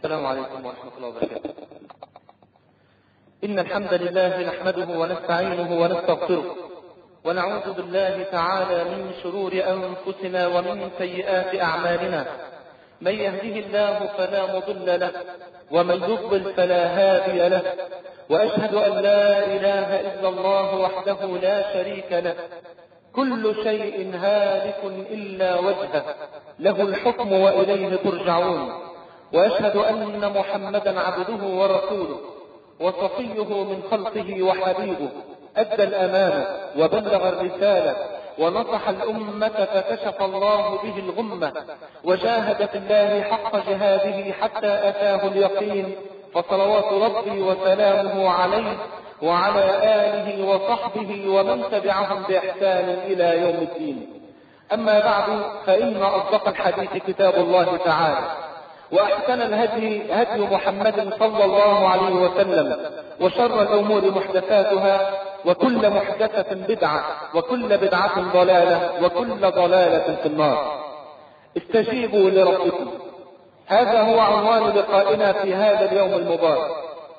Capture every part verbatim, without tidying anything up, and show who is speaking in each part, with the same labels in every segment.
Speaker 1: السلام عليكم ورحمة الله وبركاته. إن الحمد لله نحمده ونستعينه ونستغفره ونعوذ بالله تعالى من شرور أنفسنا ومن سيئات أعمالنا. من يهده الله فلا مضل له ومن يضلل فلا هادي له، وأشهد أن لا إله إلا الله وحده لا شريك له. كل شيء هالك إلا وجهه، له الحكم وإليه ترجعون. وأشهد أن محمدا عبده ورسوله وصفيه من خلقه وحبيبه، أدى الأمانة وبلغ الرسالة ونصح الأمة فكشف الله به الغمة، وجاهد في الله حق جهاده حتى أتاه اليقين. فصلوات ربي وسلامه عليه وعلى آله وصحبه ومن تبعهم بإحسان إلى يوم الدين. أما بعد، فإن أصدق الحديث كتاب الله تعالى، وأحسن الهدي هدي محمد صلى الله عليه وسلم، وشر الأمور محدثاتها، وكل محدثة بدعة، وكل بدعة ضلالة، وكل ضلالة في النار. استجيبوا لربكم، هذا هو عنوان لقائنا في هذا اليوم المبارك.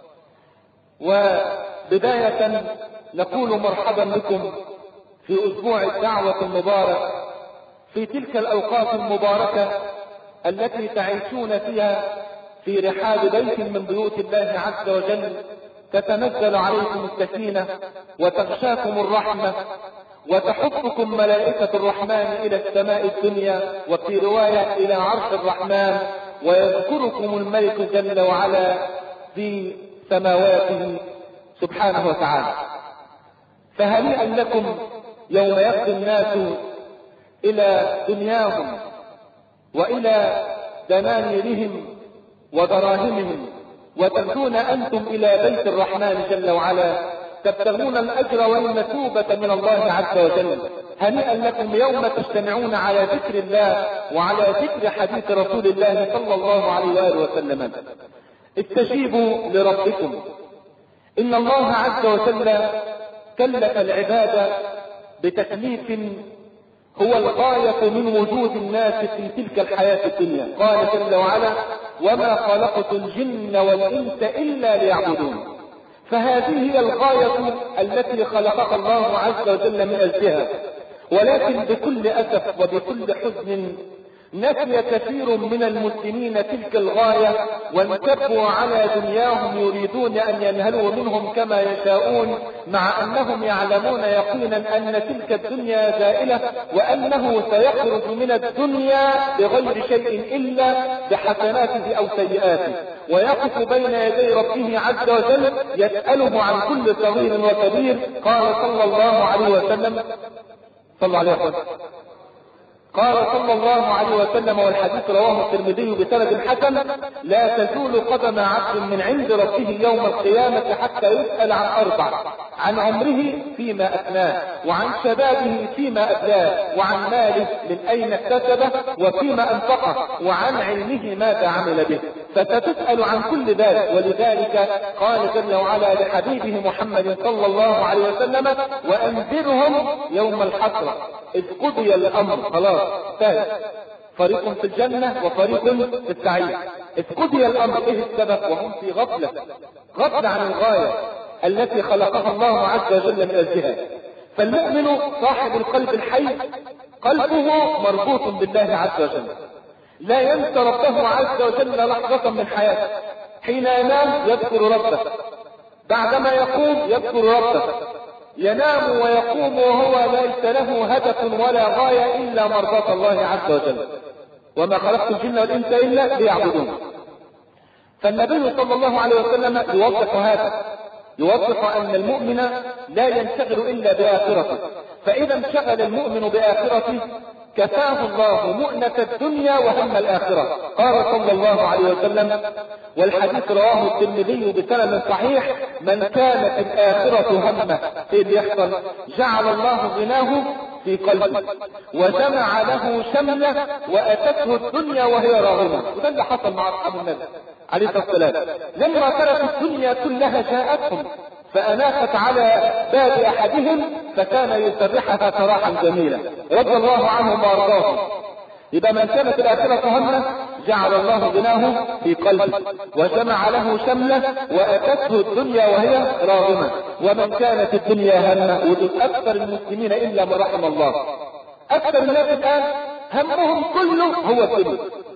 Speaker 1: وبداية نقول مرحبا بكم في أسبوع الدعوة المبارك، في تلك الأوقات المباركة التي تعيشون فيها في رحاب بيت من بيوت الله عز وجل، تتنزل عليكم السكينة وتغشاكم الرحمة وتحفكم ملائكة الرحمن إلى السماء الدنيا، وفي رواية إلى عرش الرحمن، ويذكركم الملك جل وعلا في سماواته سبحانه وتعالى. فهنيئا لكم يوم يغدو الناس إلى دنياهم وإلى دنانيرهم ودراهمهم، وتغدون أنتم إلى بيت الرحمن جل وعلا تبتغون الأجر والمثوبة من الله عز وجل. هنيئا لكم يوم تجتمعون على ذكر الله وعلى ذكر حديث رسول الله صلى الله عليه وآله وسلم. استجيبوا لربكم. إن الله عز وجل كلف العباد بتكليف هو الغاية من وجود الناس في تلك الحياة الدنيا. قال جل وعلا: وما خلقت الجن والإنس إلا ليعبدون. فهذه هي الغاية التي خلقها الله عز وجل من أجلها. ولكن بكل أسف وبكل حزن نسي كثير من المسلمين تلك الغاية، وانكبوا على دنياهم يريدون أن ينهلوا منهم كما يشاءون، مع أنهم يعلمون يقينا أن تلك الدنيا زائلة، وأنه سيخرج من الدنيا بغير شيء إلا بحسناته أو سيئاته، ويقف بين يدي ربه عز وجل يسأله عن كل صغير وكبير. قال صلى الله عليه وسلم صلى عليه وسلم قال صلى الله عليه وسلم، والحديث رواه الترمذي بسند حسن: لا تزول قدم عبد من عند ربه يوم القيامة حتى يسأل عن أربع: عن عمره فيما أفناه، وعن شبابه فيما أبلاه، وعن ماله من أين اكتسبه وفيما أنفقه، وعن علمه ماذا عمل به. فستسأل عن كل ذلك. ولذلك قال جل وعلا لحبيبه محمد صلى الله عليه وسلم: وأنذرهم يوم الحسرة إذ قضي الأمر. خلاص ثالث، فريق في الجنة وفريق في السعير. إذ قضي الأمر، إيه السبب؟ وهم في غفلة غفلة عن الغاية التي خلقها الله عز وجل من أجلها. فالمؤمن صاحب القلب الحي قلبه مربوط بالله عز وجل، لا ينسى ربه عز وجل لحظة من حياته. حين ينام يذكر ربه، بعدما يقوم يذكر ربه، ينام ويقوم وهو ليس له هدف ولا غاية إلا مرضاة الله عز وجل. وما خلقت الجن والإنس إلا ليعبدون. فالنبي صلى الله عليه وسلم يوضح هذا، يوضح أن المؤمن لا ينشغل إلا بآخرته. فإذا انشغل المؤمن بآخرته كفاه الله مؤنة الدنيا وهم الآخرة. قال صلى الله عليه وسلم، والحديث رواه الترمذي بسند صحيح: من كانت الآخرة همه، إيه اللي يحصل؟ جعل الله غناه في قلبه وجمع له شمله وأتته الدنيا وهي راغمة. وده اللي حصل مع أصحاب النبي عليه الصلاة والسلام. لما تركوا الدنيا كلها جاءتهم فأناخت على باب أحدهم فكان يسرحها سراحا جميلا رضي الله عنهم وارضاهم. يبقى من كانت الآخرة همه جعل الله غناه في قلبه وجمع له شمله واتته الدنيا وهي راغمه. ومن كانت الدنيا همه، ودول اكثر المسلمين الا من رحم الله، اكثر الناس الان همهم كله هو الدنيا،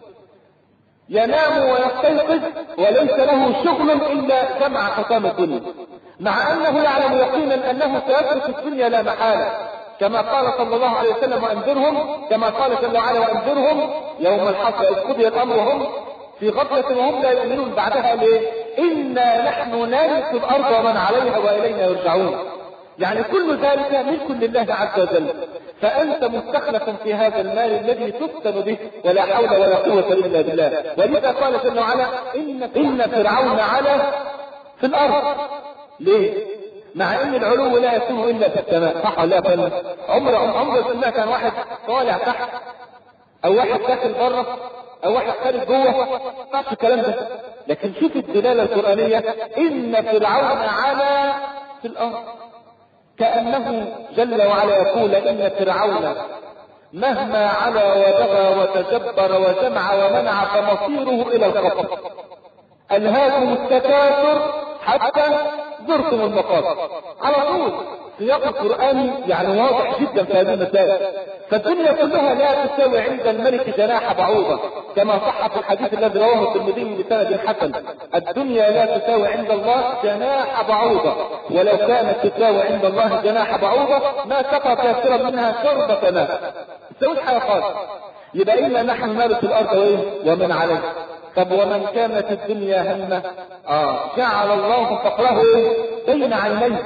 Speaker 1: ينام ويستيقظ وليس له شغل الا جمع حطام الدنيا، مع انه يعلم يقينا انه سيترك الدنيا لا محاله، كما قال صلى الله عليه وسلم وانذرهم، كما قال جل وعلا وانذرهم يوم الحق اذ قضي الامر وهم في غفله وهم لا يؤمنون. بعدها ليه؟ انا نحن نرث الارض ومن عليها والينا يرجعون. يعني كل ذلك ملك لله عز وجل، فانت مستخلف في هذا المال الذي تفتن به ولا حول ولا قوه الا بالله. ولذا قال جل وعلا ان ان فرعون علا في الارض. ليه؟ مع ان العلو لا يكون الا في السماء، صح ولا لا؟ عمر عمر سمعت كان واحد طالع تحت او واحد داخل بره او واحد خارج جوه، ما الكلام ده. لكن شوف الدلاله القرانيه، ان فرعون علا في الارض، كانه جل وعلا يقول ان فرعون مهما علا وبغى وتجبر وجمع ومنع فمصيره الى الخطر. الهاكم التكاثر حتى زرتم المقابر. على طول سياق القرآن يعني واضح جدا في هذه المسائل. فالدنيا كلها لا تساوي عند الملك جناح بعوضة، كما صح في الحديث الذي رواه الترمذي بسند حسن: الدنيا لا تساوي عند الله جناح بعوضة، ولو كانت تساوي عند الله جناح بعوضة ما سقى كافرا منها شربة ماء. تساويش حاجة خالص. يبقى إلا نحن نرث الأرض وإيه؟ ومن عليها. طب ومن كانت الدنيا همه، آه جعل الله فقره بين عينيه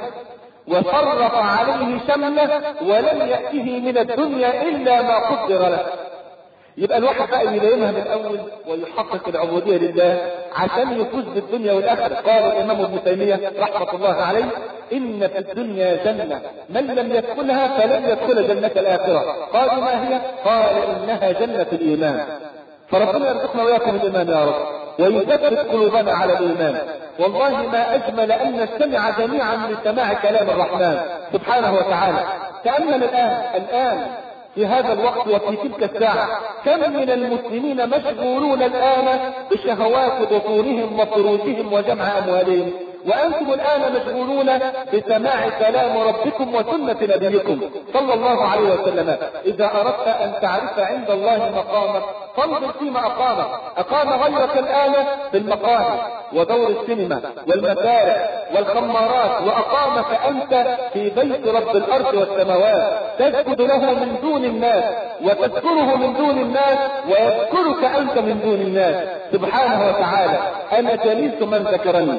Speaker 1: وصرف عليه شمله ولم يأته من الدنيا إلا ما قدر له. يبقى الواحد بقى يلاقيها من الأول ويحقق العبودية لله عشان يفوز بالدنيا والآخرة. قال الإمام ابن تيمية رحمة الله عليه: إن في الدنيا جنة من لم يدخلها فلن يدخل جنة الآخرة. قالوا ما هي؟ قال إنها جنة الإيمان. فربنا يرزقنا وياكم الإيمان يا رب، ويثبت قلوبنا على الإيمان. والله ما أجمل أن نستمع جميعا لسماع كلام الرحمن سبحانه وتعالى. تأمل الآن الآن في هذا الوقت وفي تلك الساعة كم من المسلمين مشغولون الآن بشهوات بطونهم وفروجهم وجمع أموالهم، وأنتم الآن مشغولون بسماع كلام ربكم وسنة نبيكم صلى الله عليه وسلم. إذا أردت أن تعرف عند الله مقامك فانظر فيما أقامك. أقام غيرك الآن في المقاهي ودور السينما والمسارح والخمارات، وأقامك أنت في بيت رب الأرض والسماوات تسجد له من دون الناس وتذكره من دون الناس ويذكرك أنت من دون الناس سبحانه وتعالى: أنا جليس من ذكرني.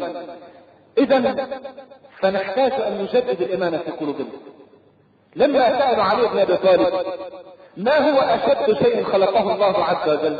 Speaker 1: إذا فنحتاج أن نجدد الإيمان في قلوبنا. لما سألوا علي بن أبي طالب ما هو أشد شيء خلقه الله عز وجل،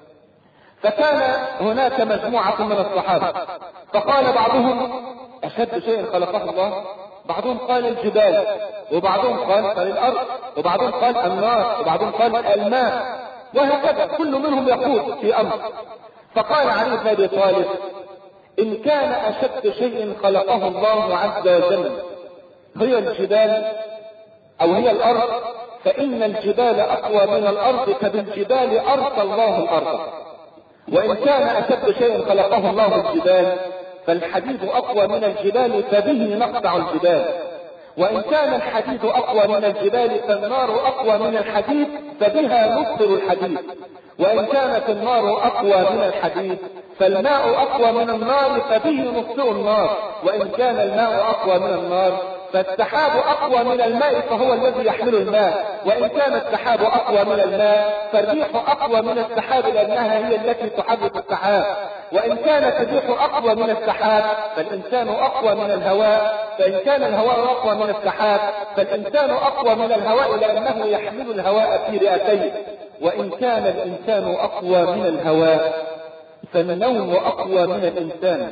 Speaker 1: فكان هناك مجموعة من الصحابة فقال بعضهم أشد شيء خلقه الله، بعضهم قال الجبال، وبعضهم قال قال الأرض، وبعضهم قال النار، وبعضهم قال الماء، وهكذا كل منهم يقول في أمر. فقال علي بن أبي طالب: إن كان أشد شيء خلقه الله عز وجل هي الجبال أو هي الأرض، فإن الجبال أقوى من الأرض، فبالجبال أرسى الله الأرض. وإن كان أشد شيء خلقه الله الجبال فالحديد أقوى من الجبال، فبه نقطع الجبال. وإن كان الحديد أقوى من الجبال فالنار أقوى من الحديد، فبها نبطل الحديد. وإن كانت النار أقوى من الحديد فالماء أقوى من النار، فبه نطفئ النار. وإن كان الماء أقوى من النار فالسحاب أقوى من الماء، فهو الذي يحمل الماء. وإن كان السحاب أقوى من الماء فالريح أقوى من السحاب لأنها هي التي تحرك السحاب. وإن كانت الريح أقوى من السحاب فالإنسان أقوى من الهواء. فإن كان الهواء أقوى من السحاب فالإنسان أقوى من الهواء لأنه يحمل الهواء في رئتيه. وإن كان الإنسان أقوى من الهواء فالنوم أقوى من الإنسان،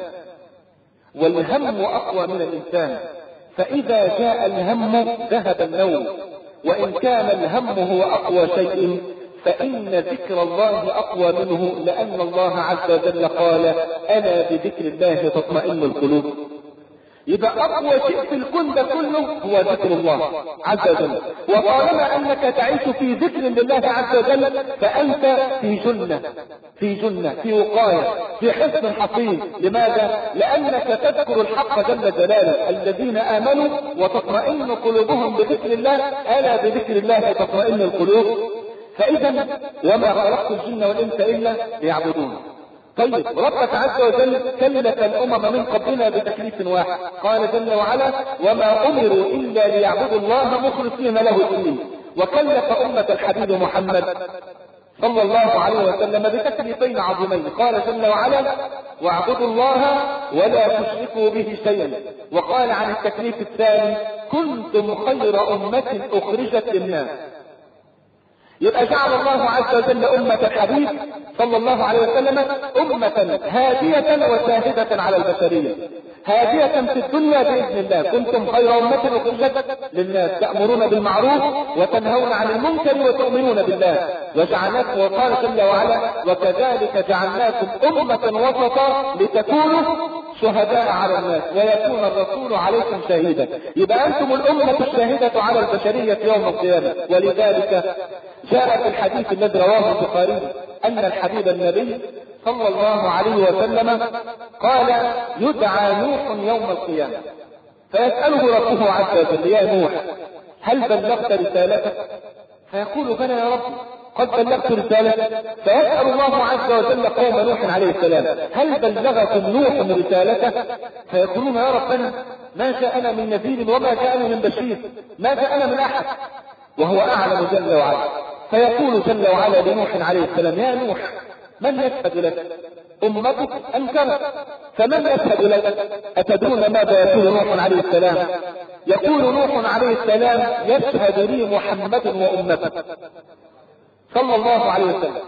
Speaker 1: والهم أقوى من الإنسان. فإذا جاء الهم ذهب النوم. وإن كان الهم هو أقوى شيء فإن ذكر الله أقوى منه، لأن الله عز وجل قال: ألا بذكر الله تطمئن القلوب. يبقى أقوى شيء في الكون ده كله هو ذكر الله عز وجل. وطالما أنك تعيش في ذكر لله عز وجل فأنت في جنة في جنة في وقاية في حصن حصين. لماذا؟ لأنك تذكر الحق جل جلاله. الذين آمنوا وتطمئن قلوبهم بذكر الله ألا بذكر الله تطمئن القلوب. فإذا وما خلقت الجن والإنس إلا ليعبدون. طيب ربك عز وجل كلف الأمم من قبلنا بتكليف واحد. قال جل وعلا وما أمروا إلا ليعبدوا الله مخلصين له الدين. وكلف أمة الحبيب محمد صلى الله عليه وسلم بتكليفين عظيمين. قال جل وعلا واعبدوا الله ولا تشركوا به شيئا. وقال عن التكليف الثاني كنتم خير أمة أخرجت للناس. يبقى جعل الله عز وجل أمة الحبيب صلى الله عليه وسلم أمة هادية وشاهدة على البشرية. هادية في الدنيا بإذن الله كنتم خير أمة أخرجت للناس تأمرون بالمعروف وتنهون عن المنكر وتؤمنون بالله. وجعلناكم وقال جل وعلا وكذلك جعلناكم أمة وسطا لتكونوا شهداء على الناس ويكون الرسول عليكم شهيدا. يبقى أنتم الأمة الشاهدة على البشرية يوم القيامة. ولذلك جاء في الحديث الذي رواه البخاري أن الحبيب النبي صلى الله عليه وسلم قال يدعى نوح يوم القيامة فيسأله ربه عز وجل يا نوح هل بلغت رسالتك؟ فيقول بلى يا رب قد بلغت رسالتك. فيسأل الله عز وجل قوم نوح عليه السلام هل بلغكم نوح رسالته؟ فيقولون يا ربنا ما جاءنا من نذير وما جاءنا من بشير ما جاءنا من أحد وهو أعلم جل وعلا. فيقول جل وعلا لنوح عليه السلام يا نوح من يشهد لك؟ أمتك أنكرت فمن يشهد لك؟ أتدرون ماذا يقول نوح عليه السلام؟ يقول نوح عليه السلام يشهد لي محمد وأمته صلى الله عليه وسلم.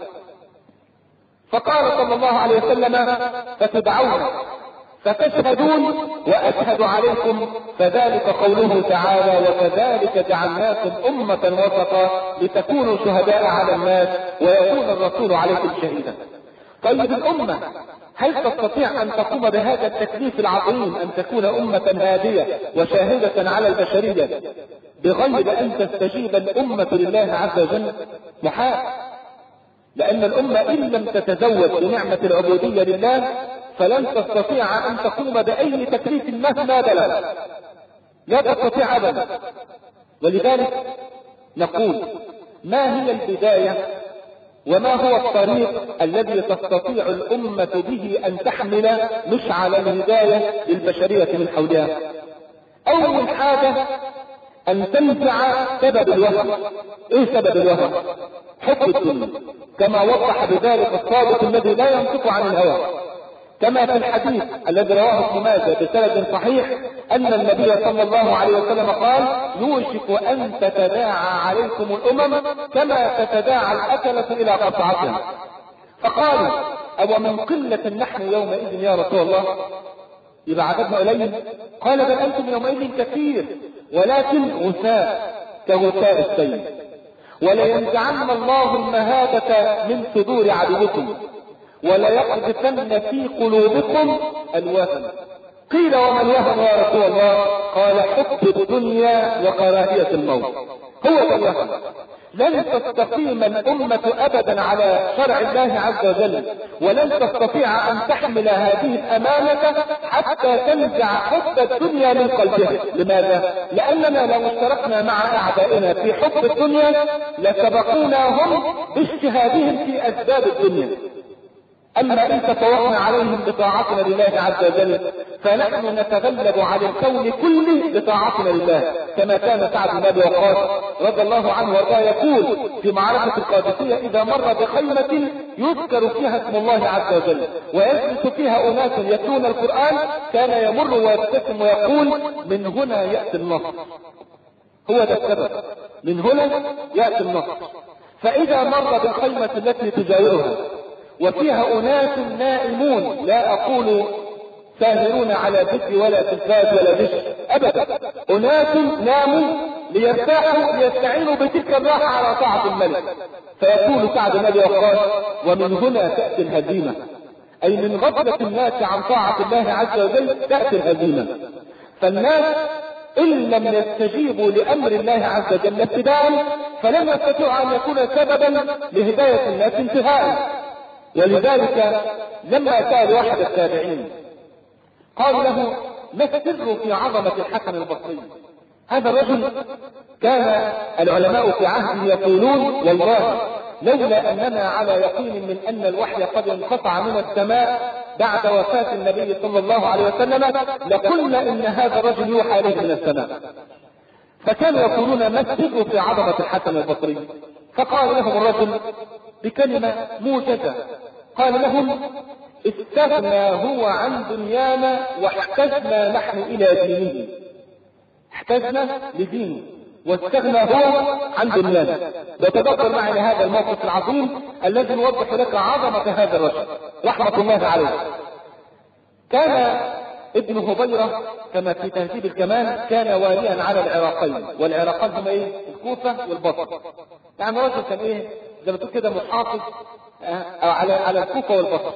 Speaker 1: فقال صلى الله عليه وسلم فتدعون فتشهدون وأشهد عليكم فذلك قوله تعالى وكذلك جعلناكم أمة وسطا لتكونوا شهداء على الناس ويكون الرسول عليكم شهيدا. طيب الأمة هل تستطيع أن تقوم بهذا التكليف العظيم أن تكون أمة هادية وشاهدة على البشرية بغير أن تستجيب الأمة لله عز وجل؟ محال. لأن الأمة إن لم تتزود بنعمة العبودية لله فلن تستطيع أن تقوم بأي تكليف مهما بلغ لا تستطيع أبدا. ولذلك نقول ما هي البداية وما هو الطريق الذي تستطيع الأمة به أن تحمل مشعل الهداية للبشرية من حولها؟ أول حاجة أن تنزع سبب الوهم. إيه سبب الوهم؟ حب الدنيا كما وضح بذلك الصادق الذي لا ينطق عن الهوى. كما في الحديث الذي رواه ابن ماجه بسند صحيح أن النبي صلى الله عليه وسلم قال يوشك أن تتداعى عليكم الأمم كما تتداعى الأكلة إلى قطعتها. فقالوا أو من قلة نحن يومئذ يا رسول الله؟ يبقى عددنا قليل؟ قال بل أنتم يومئذ كثير ولكن غثاء كغثاء السيل ولينزعن الله المهابة من صدور عدوكم وليقذفن في قلوبكم الوهن. قيل وما الوهن يا رسول الله؟ قال حب الدنيا وكراهية الموت. هو ده الوهن. لن تستقيم الأمة أبدا على شرع الله عز وجل ولن تستطيع أن تحمل هذه الأمانة حتى تنزع حب الدنيا من قلبها. لماذا؟ لأننا لو اشتركنا مع أعدائنا في حب الدنيا لسبقونا هم باجتهادهم في أسباب الدنيا. أما إن تفوقنا عليهم بطاعتنا لله عز وجل فنحن نتغلب على الكون كله بطاعتنا لله. كما كان سعد بن أبي وقاص رضي الله عنه وارضاه يقول في معركة القادسية إذا مر بخيمة يذكر فيها اسم الله عز وجل ويجلس فيها أناس يتلون القرآن كان يمر ويبتسم ويقول من هنا يأتي النصر. هو ده السبب، من هنا يأتي النصر. فإذا مر بالخيمة التي تجاورها وفيها أناس نائمون، لا أقول ساهرون على ذكر ولا تلفاز ولا دش أبدا، أناس ناموا ليرتاحوا ليستعينوا بتلك الراحة على طاعة الملك. فيقول سعد بن أبي وقاص ومن هنا تأتي الهزيمة، أي من غفلة الناس عن طاعة الله عز وجل تأتي الهزيمة. فالناس إن لم يستجيبوا لأمر الله عز وجل ابتداء فلم يستطيعوا أن يكون سببا لهداية الناس انتهاء. ولذلك لما سأل واحد التابعين قال له: ما السر في عظمة الحسن البصري؟ هذا الرجل كان العلماء في عهده يقولون: والله لولا أننا على يقين من أن الوحي قد انقطع من السماء بعد وفاة النبي صلى الله عليه وسلم لقلنا إن هذا الرجل يوحى إليه من السماء. فكانوا يقولون: ما السر في عظمة الحسن البصري؟ فقال لهم الرجل بكلمة موجزة، قال لهم: استغنى هو عن دنيانا واحتجنا نحن إلى دينه. احتجنا لدينه واستغنى هو عن دنيانا. وتدبر معي هذا الموقف العظيم الذي يوضح لك عظمة هذا الرجل رحمة الله عليه. كان ابن هبيرة كما في تهذيب الكمال كان واليا على العراقين، والعراقين هم ايه؟ الكوفة والبصرة. يعني رجل كان ايه زي ما تقول كده محافظ على على الكوفة والبصرة.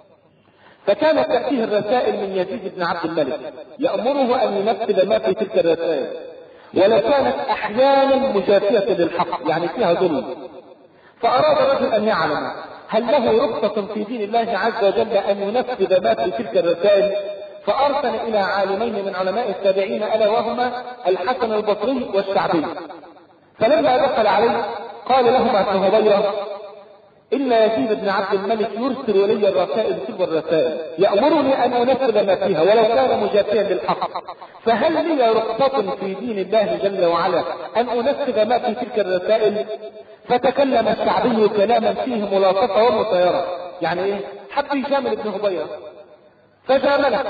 Speaker 1: فكانت تأتيه الرسائل من يزيد بن عبد الملك يأمره أن ينفذ ما في تلك الرسائل، ولا كانت أحيانا مجافية للحق يعني فيها ظلم. فأراد الرجل أن يعلم هل له رخصة في دين الله عز وجل أن ينفذ ما في تلك الرسائل، فأرسل إلى عالمين من علماء التابعين ألا وهما الحسن البصري والشعبي. فلما دخل عليه قال لهما ابن هبيرة: إن يزيد بن عبد الملك يرسل إلي الرسائل تلك الرسائل يأمرني أن أنفذ ما فيها ولو كان مجافيا للحق، فهل لي رخصة في دين الله جل وعلا أن أنفذ ما في تلك الرسائل؟ فتكلم الشعبي كلاما فيه ملاطفة ومسايرة، يعني إيه؟ حب يجامل ابن هبيرة فجامله.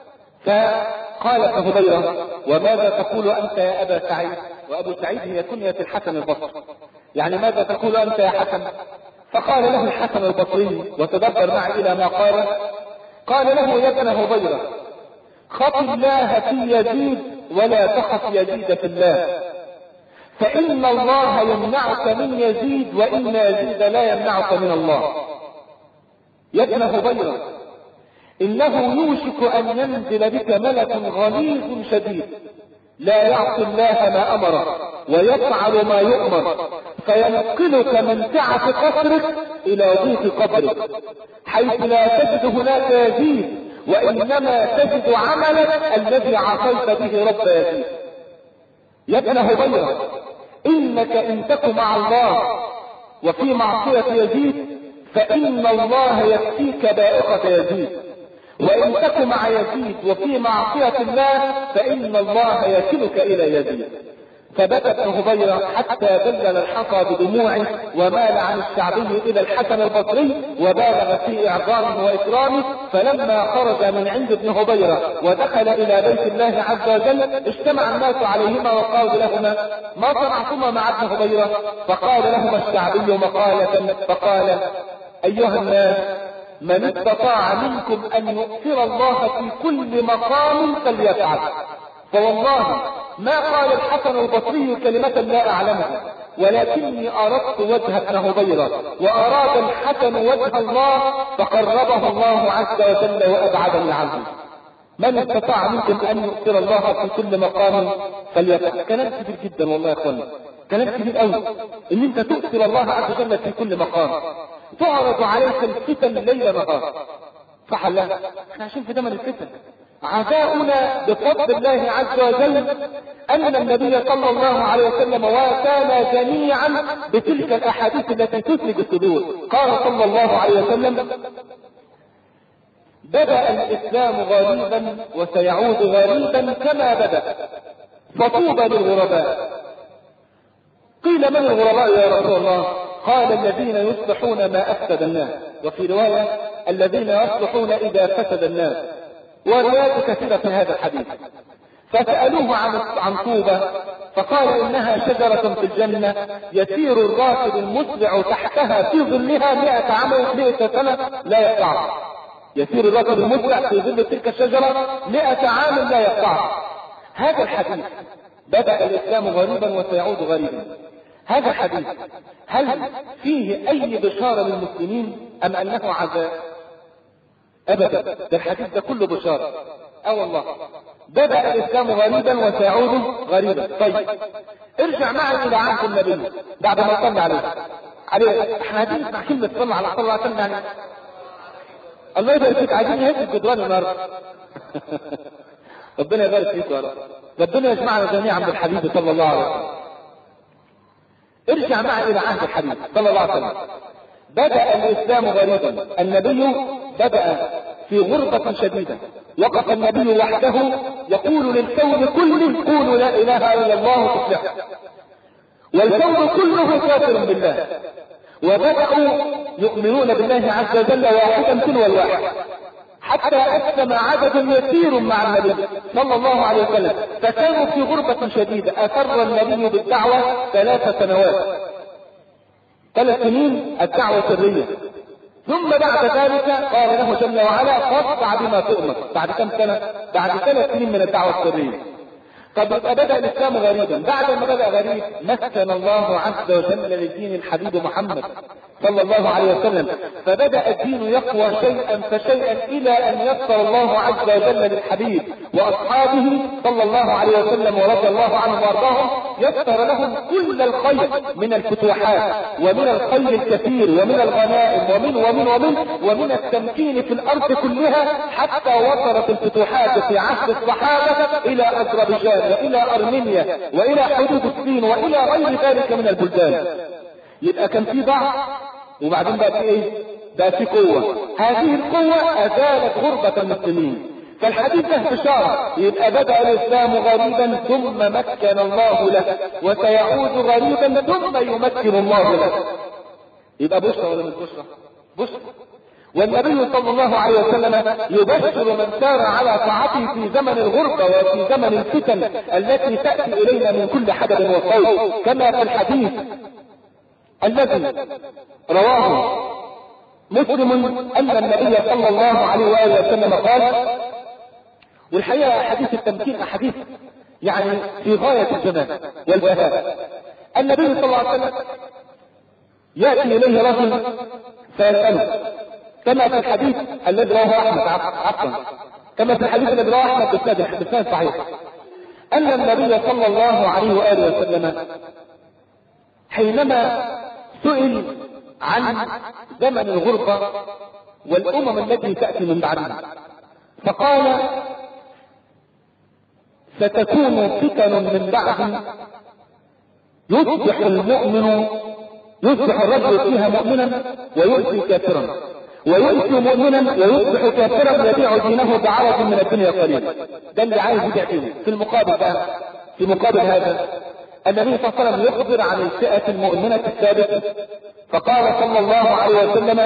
Speaker 1: فقال ابن هبيرة: وماذا تقول أنت يا أبا سعيد؟ وأبو سعيد هي كنية الحسن البصري، يعني ماذا تقول أنت يا حسن؟ فقال له الحسن البصري وتدبر معي إلى ما قال، قال له: يا ابن هبيرة، خف الله في يزيد ولا تخف يزيد في الله، فإن الله يمنعك من يزيد وإن يزيد لا يمنعك من الله. يا ابن هبيرة، إنه يوشك أن ينزل بك ملك غليظ شديد لا يعصي الله ما أمره ويفعل ما يؤمر، فينقلك من سعة قصرك إلى ضيق قبرك، حيث لا تجد هناك يزيد وإنما تجد عملك الذي عصيت به رب يزيد. يا ابن هبيرة، إنك إن تك مع الله وفي معصية يزيد فإن الله يكفيك بائقة يزيد، وإن تك مع يزيد وفي معصية الله فإن الله يكلك إلى يزيد. فبكى ابن هبيرة حتى بلل الحصى بدموعه ومال عن الشعبي إلى الحسن البصري وبالغ في إعظامه وإكرامه. فلما خرج من عند ابن هبيرة ودخل إلى بيت الله عز وجل اجتمع الناس عليهما وقالوا لهما: ما صنعتما مع ابن هبيرة؟ فقال لهما الشعبي مقالة فقال: أيها الناس، من استطاع منكم أن يؤثر الله في كل مقام فليفعل. فوالله ما قال الحسن البصري كلمة لا أعلمها، ولكني أردت وجه ابن هبيرة وأراد الحسن وجه الله فقربه الله عز وجل وأبعدني عنه. من استطاع منكم أن يؤثر الله في كل مقام فليفعل. كلام كبير جدا والله يا أخواني، كلام كبير قوي إن أنت تؤثر الله عز وجل في كل مقام. تعرض عليك الفتن ليل نهار، صح ولا لا؟ احنا عايشين في زمن الفتن. عزاؤنا بفضل الله عز وجل أن النبي صلى الله عليه وسلم وكان جميعا بتلك الأحاديث التي تثلج الصدور. قال صلى الله عليه وسلم: بدأ الإسلام غريبا وسيعود غريبا كما بدأ، فطوبى للغرباء. قيل: من الغرباء يا رسول الله؟ قال: الذين يصلحون ما أفسد الناس، وفي رواية: الذين يصلحون إذا فسد الناس، وروايات كثيرة في هذا الحديث. فسألوه عن عن طوبى فقال: إنها شجرة في الجنة يسير الراكب المسرع تحتها في ظلها مئة عام مئة سنة لا يقطعها. يسير الراكب المسرع في ظل تلك الشجرة مئة عام لا يقطعها. هذا الحديث بدأ الإسلام غريبا وسيعود غريبا. هذا الحديث هل فيه أي بشارة للمسلمين أم أنه عذاب؟ أبدا، ده الحديث ده كله بشارة. اه والله بدأ الإسلام غريبا وسيعود غريبا. طيب ارجع معي إلى عهد النبي بعد ما صلى عليه عليه احنا عايزين نسمع كلمة صلى على صلى الله عليه وسلم. يعني الله يبارك فيك، عايزين نهز الجدران النهارده. ربنا يبارك فيك يا رب، ربنا يجمعنا جميعا بالحبيب صلى الله عليه وسلم. ارجع معي إلى عهد الحبيب صلى الله عليه وسلم. بدأ الإسلام غريبا، النبي بدأ في غربة شديدة، وقف النبي وحده يقول للكون كله قولوا لا إله إلا الله تفلحوا، والكون كله كافر بالله، وبدأوا يؤمنون بالله عز وجل واحدا تلو الواحد، حتى أسلم عدد يسير مع النبي صلى الله عليه وسلم، فكانوا في غربة شديدة. أسر النبي بالدعوة ثلاث سنوات، ثلاث سنين الدعوة سرية، ثم بعد ذلك قال له جل وعلا فاصدع بما تؤمر. بعد كم سنة؟ بعد ثلاث سنين من الدعوة السرية. طب بدأ الإسلام غريبا، بعد ما بدأ غريب مكن الله عز وجل للدين الحبيب محمد صلى الله عليه وسلم، فبدأ الدين يقوى شيئا فشيئا إلى أن يسر الله عز وجل للحبيب وأصحابه صلى الله عليه وسلم ورضي الله عنهم وارضاهم، يسر لهم كل الخير من الفتوحات ومن الخير الكثير ومن الغنائم ومن ومن ومن ومن التمكين في الأرض كلها، حتى وصلت الفتوحات في عهد الصحابة إلى أذربيجان وإلى أرمينيا وإلى حدود الصين وإلى غير ذلك من البلدان. يبقى كان في ضعف وبعدين بقى في ايه؟ بقى في قوة. هذه القوة أزالت غربة المسلمين. فالحديث له بشارة، يبقى بدأ الإسلام غريبا ثم مكن الله له، وسيعود غريبا ثم يمكن الله له. يبقى بشرى ولا مش بشرى؟ بشرى. والنبي صلى الله عليه وسلم يبشر من سار على طاعته في زمن الغربة وفي زمن الفتن التي تأتي إلينا من كل حدب وصوت، كما في الحديث الذي رواه مسلم أن النبي صلى الله عليه وآله وسلم قال، والحقيقة حديث التمكين أحاديث يعني في غاية الجمال والبهاء. النبي صلى الله عليه وسلم يأتي إليه رجل فيسأله، كما في الحديث الذي رواه أحمد عفوا كما في الحديث الذي رواه أحمد بسند صحيح، أن النبي صلى الله عليه وآله وسلم حينما سئل عن زمن الغربة والأمم التي تأتي من بعدها، فقال ستكون فتن من بعد يصبح المؤمن يصبح الرجل فيها مؤمنا ويؤتي كافرا، ويؤتي مؤمنا ويصبح كافرا يبيع دينه بعرض من الدنيا قليلا. ده اللي عايز يبيع دينه. في المقابل ده في مقابل هذا النبي صلى الله عليه وسلم يخبر عن الفئة المؤمنة الثابتة، فقال صلى الله عليه وسلم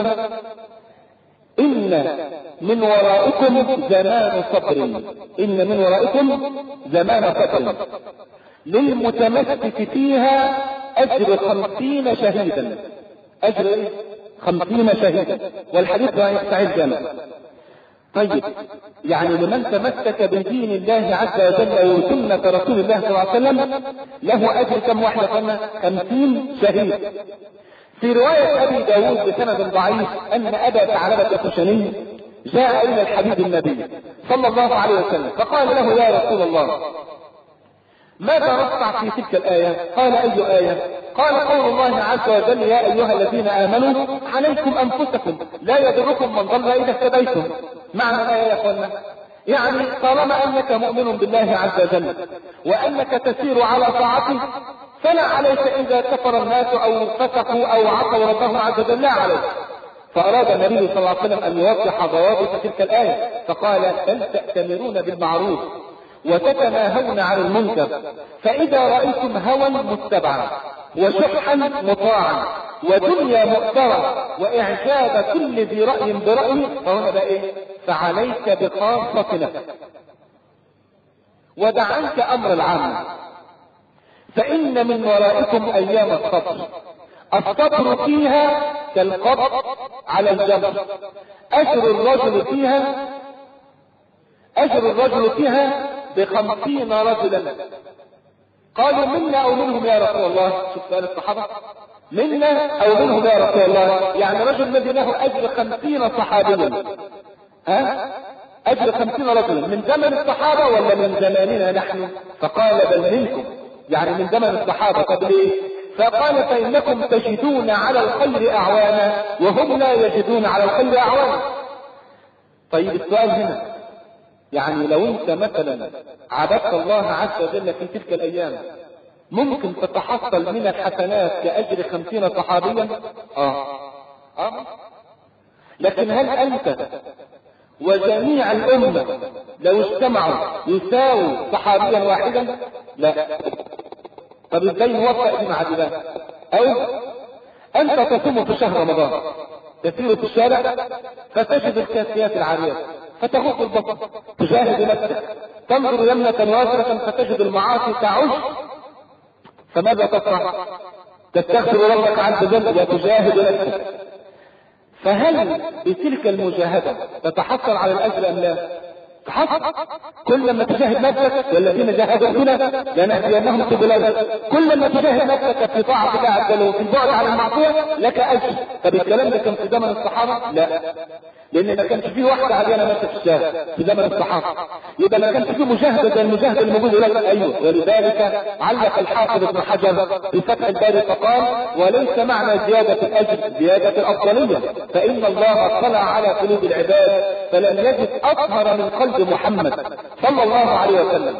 Speaker 1: إن من ورائكم زمان صبر إن من ورائكم زمان صبر للمتمسك فيها أجر خمسين شهيدا. أجر خمسين شهيدا، والحديث لا يستعد جمع. طيب يعني لمن تمسك بدين الله عز وجل وسنة رسول الله صلى الله عليه وسلم له أجر كم واحدة؟ قلنا خمسين شهيد. في رواية أبي داود بسند ضعيف أن أبا ثعلبة الخشني جاء إلى الحبيب النبي صلى الله عليه وسلم فقال له يا رسول الله ماذا نصنع في تلك الآية؟ قال أي آية؟ قال قول الله عز وجل يا أيها الذين آمنوا عليكم أنفسكم لا يضركم من ضل إذا اهتديتم. معنى الآية يا أخوانا يعني طالما أنك مؤمن بالله عز وجل وأنك تسير على طاعته فلا عليك إذا كفر الناس أو فسقوا أو عصوا ربهم عز وجل، لا عليك. فأراد النبي صلى الله عليه وسلم أن يوضح ضوابط تلك الآية فقال بل تأتمرون بالمعروف وتتناهون عن المنكر، فإذا رأيتم هوى متبعا وشحا مطاعا ودنيا مؤثرة وإعجاب كل ذي رأي برأي فهنا بقى إيه؟ فعليك بخاصة نفسك ودع عنك أمر العام، فإن من ورائكم أيام الصبر الصبر فيها كالقبض على الجمر، أجر الرجل فيها أجر الرجل فيها بخمسين رجلا. قالوا منا أو منهم يا رسول الله؟ شوف سؤال الصحابة، منا أو منهم يا رسول الله؟ يعني رجل الذي له أجر خمسين صحابيا، ها؟ اجر خمسين رجلا من زمن الصحابة ولا من زماننا نحن؟ فقال بل منكم، يعني من زمن الصحابة. طب ليه؟ فقال فإنكم تجدون على الخير أعوانا وهم لا يجدون على الخير أعوانا. طيب السؤال هنا، يعني لو انت مثلا عبدت الله عز وجل في تلك الأيام ممكن تتحصل من الحسنات كأجر خمسين صحابيا؟ آه. آه. لكن هل أنت وجميع الأمة لو اجتمعوا يساووا صحابيا واحدا؟ لا. طب ازاي نوفق دي مع دي؟ او انت تصوم في شهر رمضان تسير في الشارع فتجد الكاسيات العاريات فتغوط البطن، تجاهد نفسك، تنظر يمنة ويسرة فتجد المعاصي تعج، فماذا تصنع؟ تستغفر ربك عز وجل وتجاهد نفسك. فهل بتلك المجاهدة تتحصل على الأجر أم لا؟ تحصل. كل ما تجاهد نفسك والذين جاهدوا فينا لنهدينهم سبلنا، كل ما تجاهد نفسك في طاعة الله عز وجل وفي البعد عن المعصية لك أجر. طب الكلام ده كان في زمن الصحابة؟ لا، لأن ما كانش فيه واحدة عديانة ماشية في الشارع في زمن الصحابة، يبقى ما كانش فيه مجاهدة زي المجاهدة الموجودة لك. أيوه، ولذلك علق الحافظ ابن حجر في فتح الباري فقال وليس معنى زيادة الأجر زيادة الأفضلية، فإن الله اطلع على قلوب العباد فلم يجد أطهر من قلب محمد صلى الله عليه وسلم،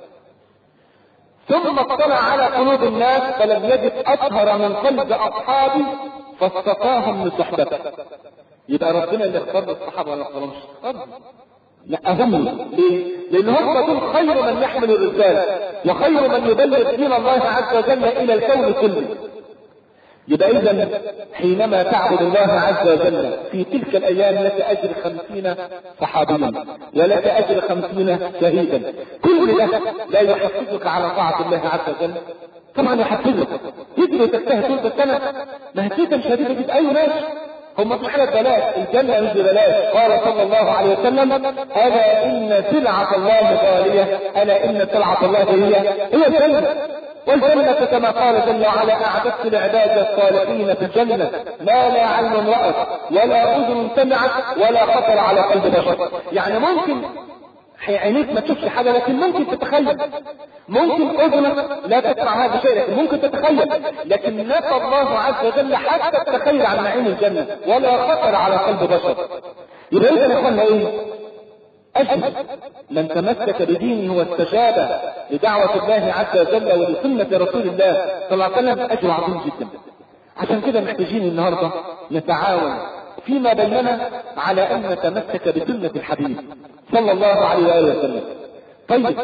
Speaker 1: ثم اطلع على قلوب الناس فلم يجد أطهر من قلب أصحابه فاستطاهم لصحبته. يبقى ربنا اللي اختار الصحابة ولا اختارهمش؟ لا، أهم. ليه؟ لأن هم دول خير من يحمل الرسالة وخير من يبلغ دين الله عز وجل إلى الكون كله. يبقى إذا حينما تعبد الله عز وجل في تلك الأيام لك أجر خمسين صحابيا ولك أجر خمسين شهيدا. كل ده لا يحفزك على طاعة الله عز وجل؟ طبعا يحفزك. يجري تجتهد طول السنة ما هتيتا شديدة جدا. أيوة ماشي، هم في حالة بلاش، الجنة مش ببلاش. قال صلى الله عليه وسلم ألا إن سلعة الله غالية، ألا إن سلعة الله هي هي الجنة. والجنة كما قال جل وعلا أعددت لعباد الصالحين في الجنة ما لا عين رأت ولا أذن سمعت ولا خطر على قلب بشر. يعني ممكن عينيك ما تشوفش حاجة لكن ممكن تتخيل، ممكن أذنك لا تسمع هذا الشيء لكن ممكن تتخيل، لكن نفى الله عز وجل حتى التخيل عن نعيم الجنة ولا خطر على قلب بشر. يبقى إذا نقولنا إيه؟ أجل من تمسك بدينه واستجاب لدعوة الله عز وجل ولسنة رسول الله صلى الله عليه وسلم أجر عظيم جدا. عشان كده محتاجين النهاردة نتعاون فيما بيننا على أن نتمسك بسنة الحبيب صلى الله عليه وآله وسلم. طيب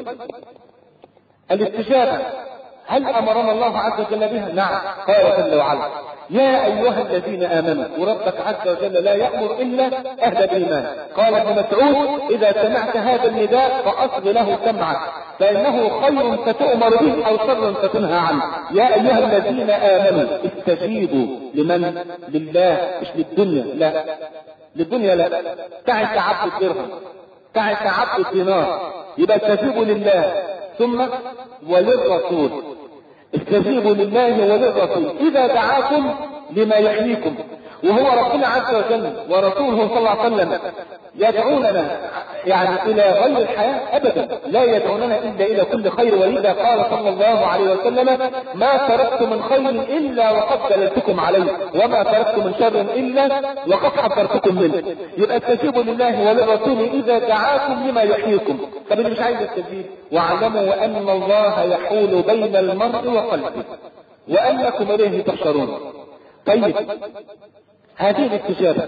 Speaker 1: الاستجابة هل أمرنا الله عز وجل بها؟ نعم، قال جل وعلا يا أيها الذين آمنوا، وربك عز وجل لا يأمر إلا أهل الإيمان. قال ابن مسعود إذا سمعت هذا النداء فأصغ له سمعك فإنه خير فتؤمر به أو شر فتنهى عنه. يا أيها الذين آمنوا استجيبوا لمن؟ لله، مش للدنيا. لا للدنيا لا، تعال تعبد درهم، تعال تعبد دينار. يبقى استجيبوا لله ثم وللرسول. استجيبوا لله وللرسول إذا دعاكم لما يحييكم. وهو ربنا عز وجل ورسوله صلى الله عليه وسلم يدعوننا يعني إلى غير الحياة أبدا، لا يدعوننا إلا إلى كل خير. ولذا قال صلى الله عليه وسلم ما تركت من خير إلا وقد دللتكم عليه وما تركت من شر إلا وقد حذرتكم منه. يبقى استجيبوا لله وللرسول إذا دعاكم لما يحييكم. طب اللي مش عايز يستجيب واعلموا أن الله يحول بين المرء وقلبه وأنكم إليه تحشرون. طيب هذه الاستجابة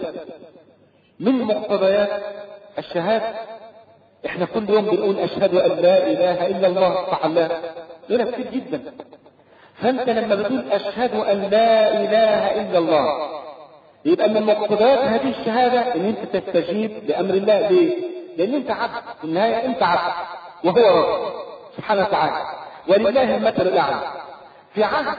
Speaker 1: من مقتضيات الشهادة. احنا كل يوم بنقول أشهد أن لا إله إلا الله، صح الله؟ دول كتير جدا. فأنت لما بتقول أشهد أن لا إله إلا الله يبقى من مقتضيات هذه الشهادة إن أنت تستجيب لأمر الله. ليه؟ لأن أنت عبد، في النهاية أنت عبد وهو رب سبحانه وتعالى، ولله المثل الأعلى. في عهد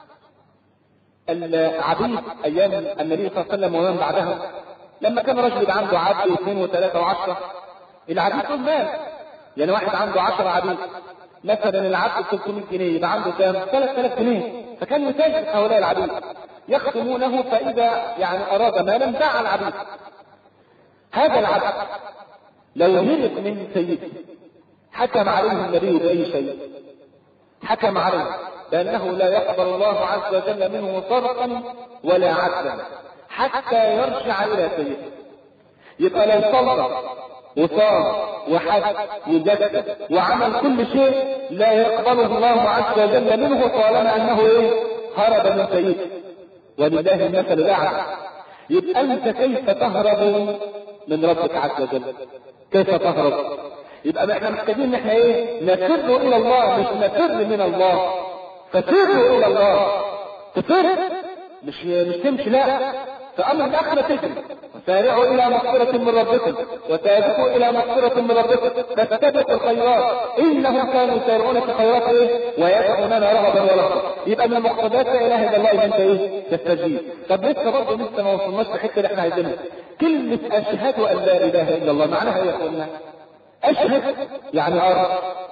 Speaker 1: العبيد أيام النبي صلى الله عليه وسلم ومن بعدها لما كان رجل يبقى عنده عبد واثنين وثلاثة وعشرة، العبيد دول مال. يعني واحد عنده عشرة عبيد مثلا، العبد ثلاثمائة جنيه يبقى عنده كام؟ ثلاثة آلاف جنيه. فكان يتاجر هؤلاء العبيد يخدمونه، فإذا يعني أراد مالا باع العبيد. هذا العبد لو هرب من سيده حكم عليه النبي بأي شيء؟ حكم عليه بأنه لا يقبل الله عز وجل منه صرفا ولا عدلا حتى يرجع إلى سيده. يبقى لو صلى وصام وحج وجد وعمل كل شيء لا يقبله الله عز وجل منه طالما أنه إيه؟ هرب من سيده. ولله المثل الأعلى. يبقى أنت كيف تهرب من ربك عز وجل؟ كيف تهرب؟ يبقى احنا محتاجين ان احنا ايه؟ نفر الى الله، مش نفر من الله. ففروا الى الله. تفر مش مش تمشي، لا، فامر الاخره تجري. وسارعوا الى مغفرة من ربكم وسابقوا الى مغفرة من ربكم فاستبقوا الخيرات انهم كانوا يسارعون في الخيرات ايه؟ ويدعوننا رغبا ورهبا. يبقى من مقتضيات لا اله الا الله ان انت ايه؟ تستجيب. طب لسه برضه لسه ما وصلناش للحته اللي احنا عايزينها. كلمه اشهد ان لا اله الا الله معناها ايه يا اخوانا؟ اشهد يعني ارى،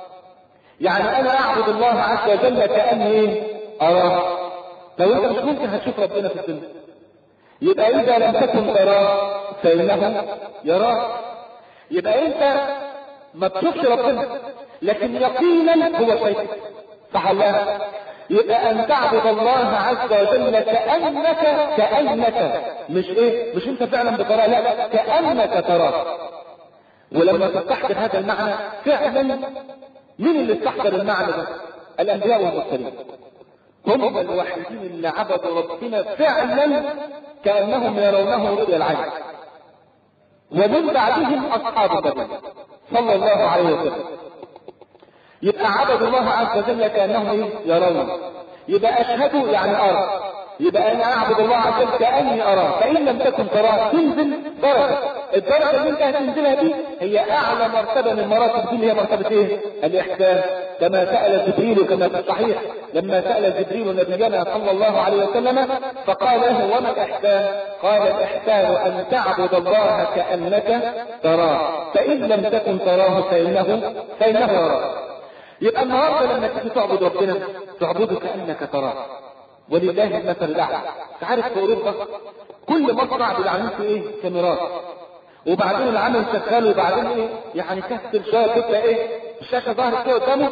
Speaker 1: يعني انا اعبد الله عز وجل كاني ايه؟ اراه. لو انت مش ممكن هتشوف ربنا في الدنيا. يبقى اذا لم تكن تراه فانه يراك. يبقى انت ما تشوفش ربنا لكن يقينا هو شايفك، صح ولا؟ يبقى ان تعبد الله عز وجل كانك كانك مش ايه؟ مش انت فعلا بتراه، لا، كانك تراه. ولما تستحضر هذا المعنى فعلا، مين اللي استحضر المعنى ده؟ الانبياء والمرسلين. هم الوحيدين اللي عبدوا ربنا فعلا كانهم يرونه رؤيا العين. ومن بعدهم اصحاب النبي صلى الله عليه وسلم. يبقى عبدوا الله عز وجل كانهم يرونه. يبقى اشهدوا يعني ارى. يبقى انا اعبد الله عز وجل كاني اراه. فان لم تكن تراه تنزل درجه. الدرجه اللي انت هتنزلها دي هي اعلى مرتبه من مراتب دي، اللي هي مرتبه ايه؟ الاحسان. كما سال جبريل كما في الصحيح لما سال جبريل نبينا صلى الله عليه وسلم فقال له وما الاحسان؟ قال الاحسان ان تعبد الله كانك تراه فان لم تكن تراه فانه فانه يراك. يبقى النهارده لما تيجي تعبد ربنا تعبده كانك تراه. ولله المثل الاعلى. تعرف في اوروبا كل مصنع بيبقى عامل فيه ايه؟ كاميرات. وبعدين العمل شغال وبعدين ايه؟ يعني كسر شويه تبقى ايه؟ الشاشه ظهرت كده قدامه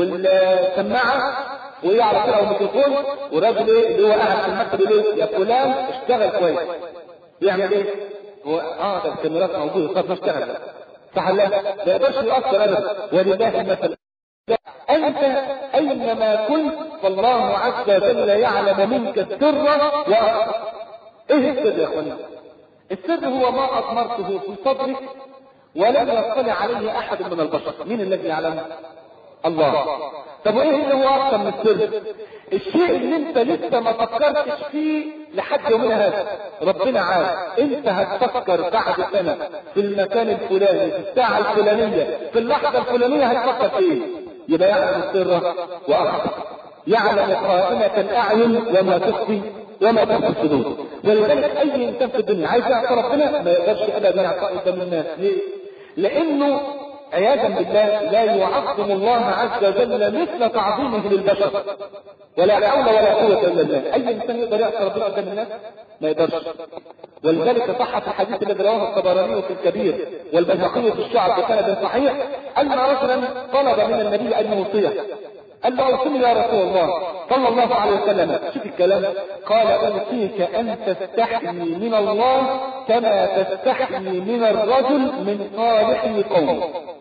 Speaker 1: والسماعه وهي على كده الميكروفون والراجل ايه اللي هو قاعد في المكتب ايه؟ يا فلان اشتغل كويس. يعمل ايه؟ هو اه ده الكاميرات موجوده طب اشتغل. صح ولا لا؟ ما يقدرش يؤثر ابدا. ولله المثل. أنت أينما كنت فالله عز وجل يعلم منك السر وأخفى. إيه السر يا أخوانا؟ السر هو ما أضمرته في صدرك ولم يطلع عليه أحد من البشر. مين الذي يعلمه؟ الله. طب وإيه اللي هو أكثر من السر؟ الشيء اللي أنت لسه ما فكرتش فيه لحد يومنا هذا ربنا عارف. أنت هتفكر بعد سنة في المكان الفلاني في الساعة الفلانية في اللحظة الفلانية هتفكر فيه. يبقى يعلم السر وأخفى. يعلم خائنة الأعين وما تخفي وما تخفي الصدور. ولذلك أي إنسان في الدنيا عايز يعصى ربنا ما يقدرش أبدا يعصى قدام الناس. ليه؟ لأنه عياذا بالله لا يعظم الله عز وجل مثل تعظيمه للبشر. ولا حول ولا قوة إلا بالله. أي إنسان يقدر يعصى ربنا قدام الناس؟ ما يقدرش. ولذلك صح في الحديث الذي رواه الطبراني في الكبير والبيهقي في الشعب بسند صحيح أن رجلا طلب من النبي أن يوصيه. قال له اوصني يا رسول الله صلى الله عليه وسلم. شوف الكلام. قال اوصيك ان تستحمي من الله كما تستحمي من الرجل من صالح قوم.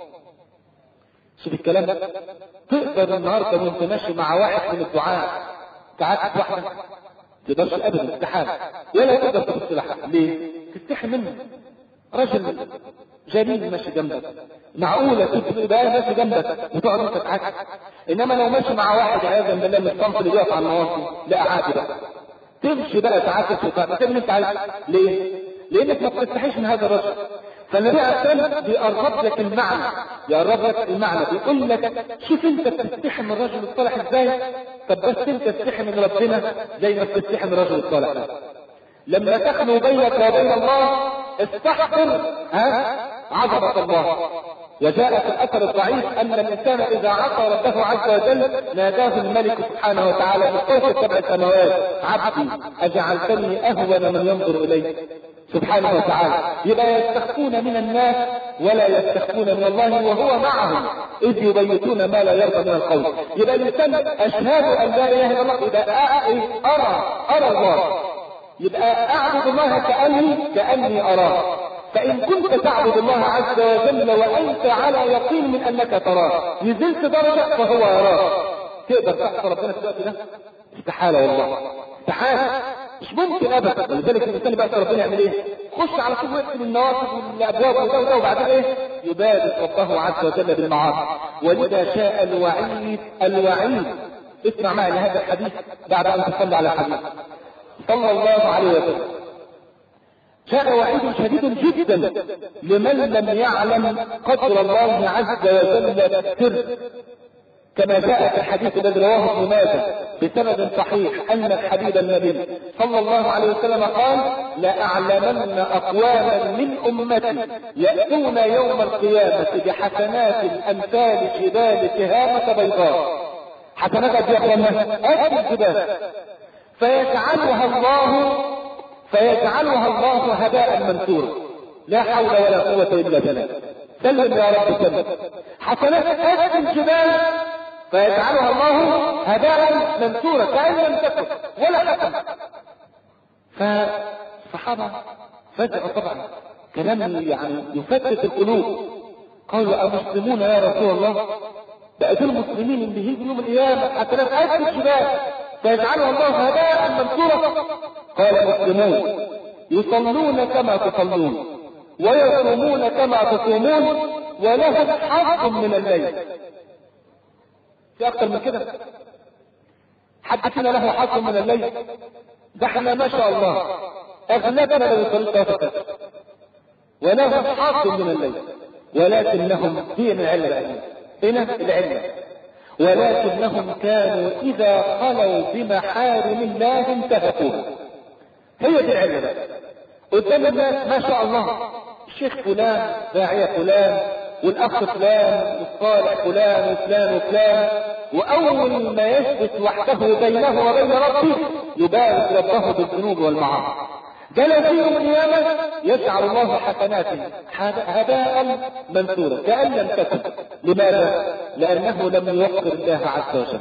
Speaker 1: شوف الكلام. تقدر النهارده وانت ماشي مع واحد من الدعاء تعاتب واحده تقدرش ابدا استحاله ولا تقدر تبص لها. ليه؟ تستحي منه. رجل جميل ماشي جنبك معقولة تبقى ماشي جنبك وتقعد انت تتعاتب. انما لو ماشي مع واحد عياذا بالله من الصنف اللي بيقف على النواصي لا عادي بقى تمشي بقى تعاتب وتعاتب تعمل انت عايز. ليه؟ لانك ما بتستحيش من هذا الرجل. فالنبي عليه الصلاه بيقرب لك المعنى يقرب لك المعنى بيقول لك شوف انت بتستحي من الرجل الصالح ازاي. طب بس انت تستحي من ربنا زي ما بتستحي من الرجل الصالح. لما تخلو بينك وبين الله استحضر ها عظمة الله. وجاء في الاثر الضعيف ان الانسان اذا عصى ربه عز وجل ناداه الملك سبحانه وتعالى من فوق سبع سماوات عبدي اجعلتني اهون من ينظر اليك سبحانه وتعالى. يبقى يستخفون من الناس ولا يستخفون من الله وهو معهم إذ يبيتون ما لا يرضى من القول. يبقى الإنسان أشهد أن لا إله إلا الله، يبقى أرى أرى الله، يبقى أعبد الله كأني كأني أراه. فإن كنت تعبد الله عز وجل وأنت على يقين من أنك تراه، نزلت درجة فهو يراك. تقدر تحصل ربنا في الوقت ده؟ استحالة والله، استحالة، مش ممكن أبدا. ولذلك الإنسان بقى ربنا يعمل إيه؟ خش على طول وقت من النوافذ والأبواب وده وده، وبعدين إيه؟ يبادر ربه عز وجل بالمعاصي. ولذا شاء الوعيد الوعيد. اسمع معي هذا الحديث بعد أن تصلي على الحديث صلى الله عليه وسلم. جاء وعيد شديد جدا لمن لم يعلم قدر الله عز وجل السر، كما جاء في الحديث الذي رواه ابن ماجه بسند صحيح أن الحبيب النبي صلى الله عليه وسلم قال: لأعلمن أقواما من أمتي يأتون يوم القيامة بحسنات أمثال جبال تهامة بيضاء. حسنات قد يقولنا أجل الجبال، فيجعلها الله فيجعلها الله هباء منثورا، لا حول ولا قوة إلا بالله. سلم يا رب سلم. حسنات أجل الجبال فيجعلها الله هباء منثورا كأن لم تكن ولا تكن. فالصحابة فجأة طبعا كلام يعني يفتت القلوب، قالوا: أمسلمون يا رسول الله؟ بقى دول المسلمين اللي هيجوا يوم القيامة حسنات أجل الجبال فيجعلها الله هباء منثورا؟ قال: مسلمون يصلون كما تصلون ويصومون كما تصومون ولهم حظ من الليل. في أكثر من كده؟ حد فينا له حظ من الليل؟ ده احنا ما شاء الله أغلبنا لو يصلي ثلاثة ولهم حظ من الليل، ولكنهم دين العلة هنا العلة، ولكنهم كانوا إذا خلوا بمحارم الله انتهكوها. هي دي العلة. قدام الناس ما شاء الله الشيخ فلان، داعية فلان، والأخ فلان، والصالح فلان وفلان وفلان، وأول ما يثبت وحده بينه وبين ربه يبارك ربه بالذنوب والمعاصي. جلس يوم القيامة يجعل الله حسناته هباء منثورا كأن لم تكن. لماذا؟ لأنه لم يوقر الله عز وجل.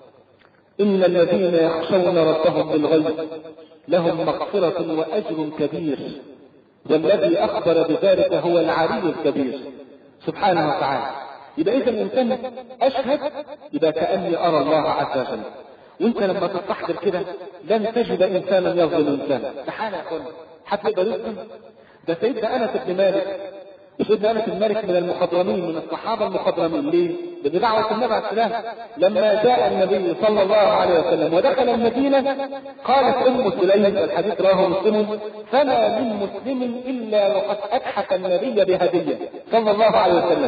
Speaker 1: إن الذين يخشون ربهم بالغيب لهم مغفرة وأجر كبير، والذي أخبر بذلك هو العلي الكبير سبحانه وتعالى. يبقى إذا الإنسان أشهد يبقى كأني أرى الله عز وجل. وانت لما تستحضر كده لن تجد إنسانا يظلم إنسانا. تعالى يا أخوان، حتى يقدر يظلم؟ ده سيدنا أنس بن مالك، سيدنا أنس بن مالك من المخضرمين، من الصحابة المخضرمين. ليه؟ بدعوة النبي عليه السلام. لما جاء النبي صلى الله عليه وسلم ودخل المدينة قالت أم سليم، الحديث رواه مسلم: فما من مسلم إلا وقد أتحف النبي بهدية صلى الله عليه وسلم.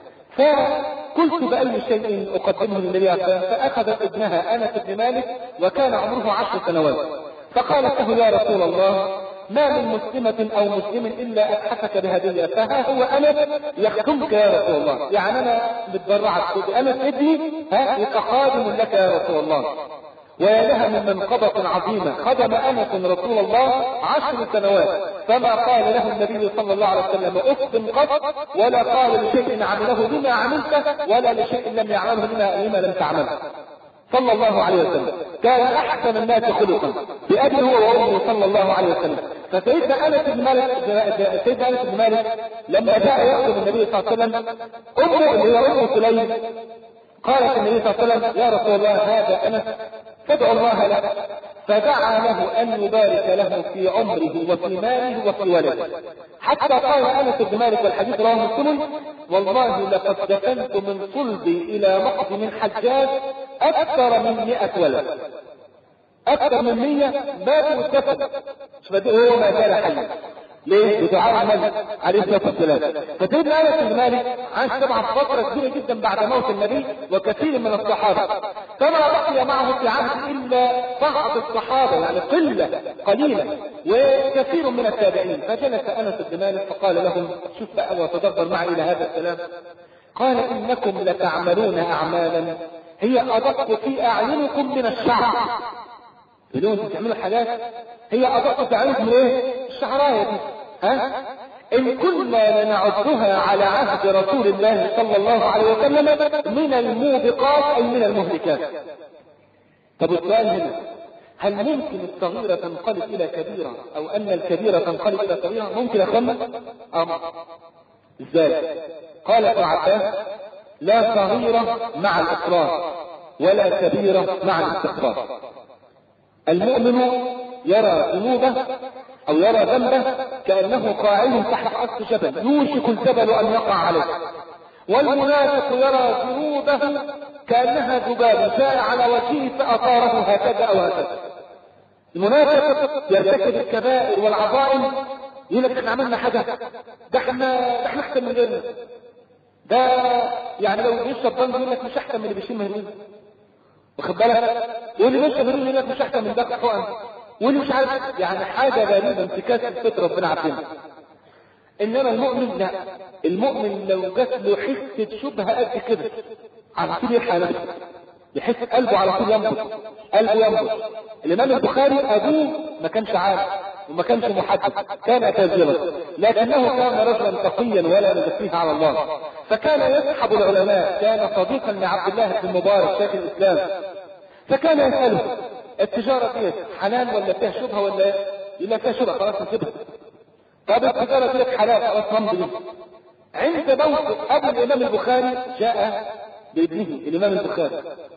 Speaker 1: فقلت بأي شيء أقدمه للنبي عليه السلام، فأخذت ابنها أنس بن مالك وكان عمره عشر سنوات، فقالت له: يا رسول الله، ما من مسلمة أو مسلم إلا أتحفك بهدية، فها هو أنس يخدمك يا رسول الله. يعني أنا متبرعك أنس ابني، ها يبقى خادم لك يا رسول الله. ويا لها من منقبة عظيمة، خدم أنس رسول الله عشر سنوات، فما قال له النبي صلى الله عليه وسلم أف قط، ولا قال لشيء عمله لما عملته، ولا لشيء لم يعمله لما لم تعمله صلى الله عليه وسلم. كان أحسن الناس خلقا بأبي هو وأمه صلى الله عليه وسلم. فسيدنا أنس بن مالك سيدنا أنس بن مالك لما جاء يخدم النبي صلى الله عليه وسلم، أمه اللي هي أم سليم قالت النبي صلى الله عليه وسلم: يا رسول الله، هذا أنس فادعوا الله له. فدعا له أن يبارك له في عمره وفي ماله وفي ولده، حتى قال أنس بن مالك والحديث رواه مسلم: والله لقد دفنت من صلبي إلى مقض من حجاج أكثر من مئة ولد، أكثر من مية ماتوا واتدفنوا، مش بدأ هو ما زال حيا. ليه؟ بدعاء النبي عليه الصلاة والسلام. فسيدنا أنس بن مالك عاش طبعا فترة كبيرة جدا بعد موت النبي وكثير من الصحابة، فما بقي معه في عهد إلا بعض الصحابة، يعني قلة قليلة، وكثير من التابعين. فجلس أنس بن مالك فقال لهم: شوف بقى وتدبر معي إلى هذا الكلام. قال: إنكم لتعملون أعمالا هي أدق في أعينكم من الشعر. تقولون تعملوا حاجات هي أدق في أعينكم من إيه؟ الشعراية دي. ها؟ إن كنا لنعدها على عهد رسول الله صلى الله عليه وسلم من الموبقات أي من المهلكات. طب السؤال هنا، هل ممكن الصغيرة تنقلب إلى كبيرة أو أن الكبيرة تنقلب إلى صغيرة؟ ممكن يا أخوانا؟ أم إزاي؟ قال ابن عباس: لا صغيرة مع الإصرار ولا كبيرة مع الاستغفار. المؤمن يرى ذنوبه أو يرى ذنبه كأنه قاعد تحت أصل جبل يوشك الجبل أن يقع عليه، والمنافق يرى ذنوبه كأنها ذباب جاء على وجهه فأطاره هكذا أو هكذا. المنافق يرتكب الكبائر والعظائم يقول لك احنا عملنا حاجة، ده احنا ده احنا احسن من غيرنا، ده يعني لو بيشرب بنج يقول لك مش احسن من اللي بيشم هيروين، واخد بالك؟ واللي بيشرب هيروين يقول لك مش احسن من ده حقن، واللي مش عارف، يعني حاجة غريبة انتكاس الفطرة ربنا عارفينها. انما المؤمن لا، المؤمن لو جات له حسة شبهة قد كده على طول يلحق نفسه، يحس قلبه على طول ينبض، قلبه ينبض. الامام البخاري ابوه ما كانش عارف وما كانش محدث، كان تاجرا، لكنه كان رجلا تقيا ولا يزكيه على الله، فكان يسحب العلماء، كان صديقا لعبد الله بن مبارك شيخ الاسلام، فكان يساله التجاره دي حلال ولا فيها شبهه ولا ايه؟ يقول لك فيها شبهه خلاص نسيبها. طب التجاره دي حلال خلاص نمضي بيها. عند موت ابو الامام البخاري جاء بابنه الامام البخاري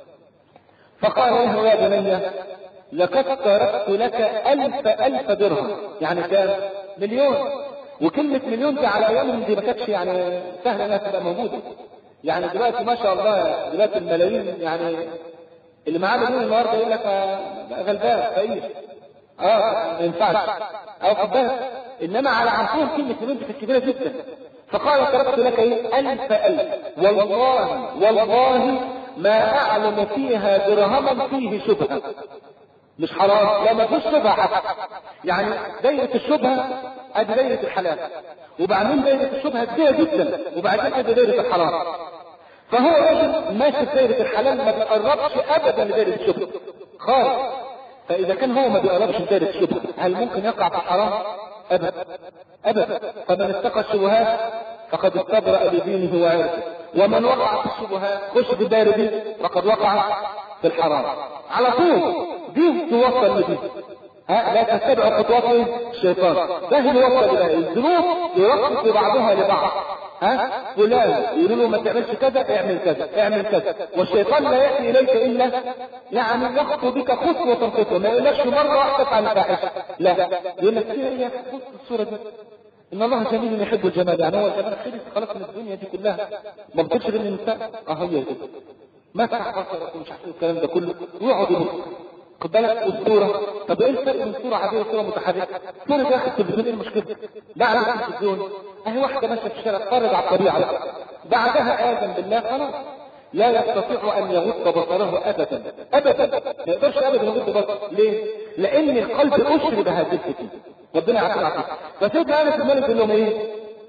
Speaker 1: فقال له: يا بني لقد تركت لك ألف ألف درهم، يعني كان مليون، وكلمة مليون دي على أيامهم دي ما كانتش يعني سهلة انها تبقى موجودة. يعني دلوقتي ما شاء الله دلوقتي الملايين، يعني اللي معاه مليون النهارده يقول لك غلبان فقير، اه ما ينفعش او خباز، انما على عصرهم كلمة مليون دي كانت كبيرة جدا. فقال: تركت لك ايه؟ ألف ألف، والله والله ما أعلم فيها درهما فيه شبهة، مش حرام، لا ما فيش شبهة حتى. يعني دايرة الشبهة ادي دايرة الحلال، وبعدين دايرة الشبهة كبيرة جدا، وبعدين ادي دايرة الحرام. فهو راجل ماشي في دايرة الحلال ما بيقربش ابدا لدايرة الشبهة خالص. فاذا كان هو ما بيقربش لدايرة الشبهة، هل ممكن يقع في الحرام؟ ابدا ابدا. فمن اتقى الشبهات فقد استبرأ لدينه وعرضه، ومن وقع في الشبهات خش في الدائرة دي فقد وقع في الحرام على طول. دي توصل لدي، ها لا تتبع خطوات الشيطان، ده اللي يوصل الى الذنوب، يرقص بعضها لبعض. ها فلان يقول له ما تعملش كذا، اعمل كذا اعمل كذا، والشيطان لا ياتي اليك الا يعني يخطو بك خطوه خطوه، ما يقولكش مره واحده تفعل فاحشه، لا يقول لك هي بص الصوره دي ان الله جميل يحب الجمال، يعني هو الجمال خلص خلاص من الدنيا دي كلها، ما بتقولش غير النساء اه هي كده مسح بصرك ومش عارف الكلام ده كله، ويقعد يبص. خد بالك الصوره، طب ايه الفرق بين صوره عاديه وصوره متحركه؟ صوره داخل التلفزيون ايه المشكله؟ لا على التلفزيون اهي واحده ماشيه في الشارع تفرج على الطبيعه، بعدها اذن بالله خلاص لا يستطيع ان يغض بصره ابدا ابدا، ما يقدرش ابدا يغض بصره. ليه؟ لان القلب اشرب هذه الفتنه، ربنا يعافينا عليها. فسيدنا انس بن مالك يقول لهم ايه؟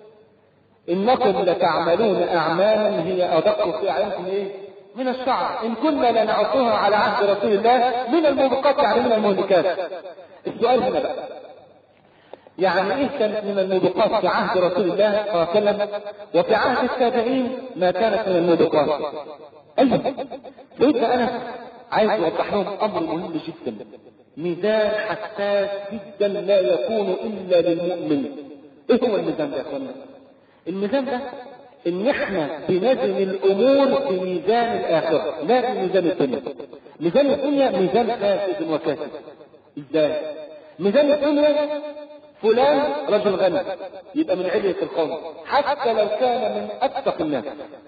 Speaker 1: انكم لتعملون اعمالا هي ادق في اعينكم ايه؟ من الشعر، ان كنا لنعطوها على عهد رسول الله من الموبقات، يعني من المهلكات. السؤال هنا بقى، يعني ايه كانت من الموبقات في عهد رسول الله صلى الله عليه وسلم، وفي عهد التابعين ما كانت من الموبقات؟ ايوه سيدنا انس عايز يوضح لهم امر مهم جدا، ميزان حساس جدا لا يكون الا للمؤمن. ايه هو الميزان ده يا اخوانا؟ الميزان ده ان احنا بنزن الامور بميزان الاخره لا بميزان الدنيا. ميزان الدنيا ميزان فاسد وكاسد. ازاي؟ ميزان الدنيا فلان رجل غني يبقى من علية القوم حتى لو كان من اتقى الناس،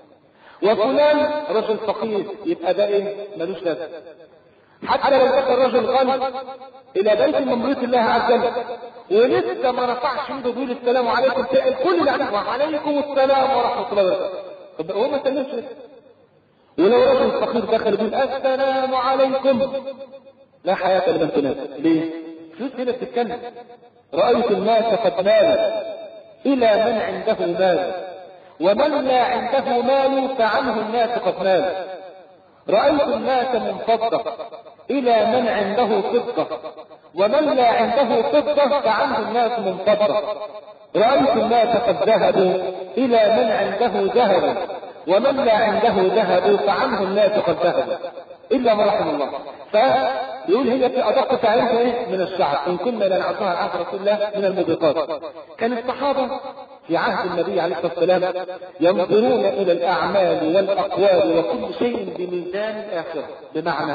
Speaker 1: وفلان رجل فقير يبقى ده ايه؟ ملوش لازمه. حتى لو دخل رجل غني الى بيت من بيوت الله عز وجل ولسه ما رفعش عنده بيقول السلام عليكم، الكل اللي عليه وعليكم السلام ورحمه الله وبركاته، هو ما سلمش لسه. ولو رجل فقير دخل يقول السلام عليكم، لا حياه لمن تناسب. ليه؟ شوف هنا بتتكلم، رايت الناس قد مالوا الى من عنده مال، ومن لا عنده مال فعنه الناس قد مالوا. رأيت الناس من فضة إلى من عنده فضة، ومن لا عنده فضة فعنه الناس من فضة. رأيت الناس قد ذهبوا إلى من عنده ذهب ومن لا عنده ذهب فعنه الناس قد ذهبوا إلا ما رحم الله. فيقول هي في أدق تعريف من الشعب إن كنا لنعطيها عهد رسول الله من الموبقات. كان الصحابة في عهد النبي عليه الصلاة والسلام ينظرون إلى الأعمال والأقوال وكل شيء بميزان الآخرة. بمعنى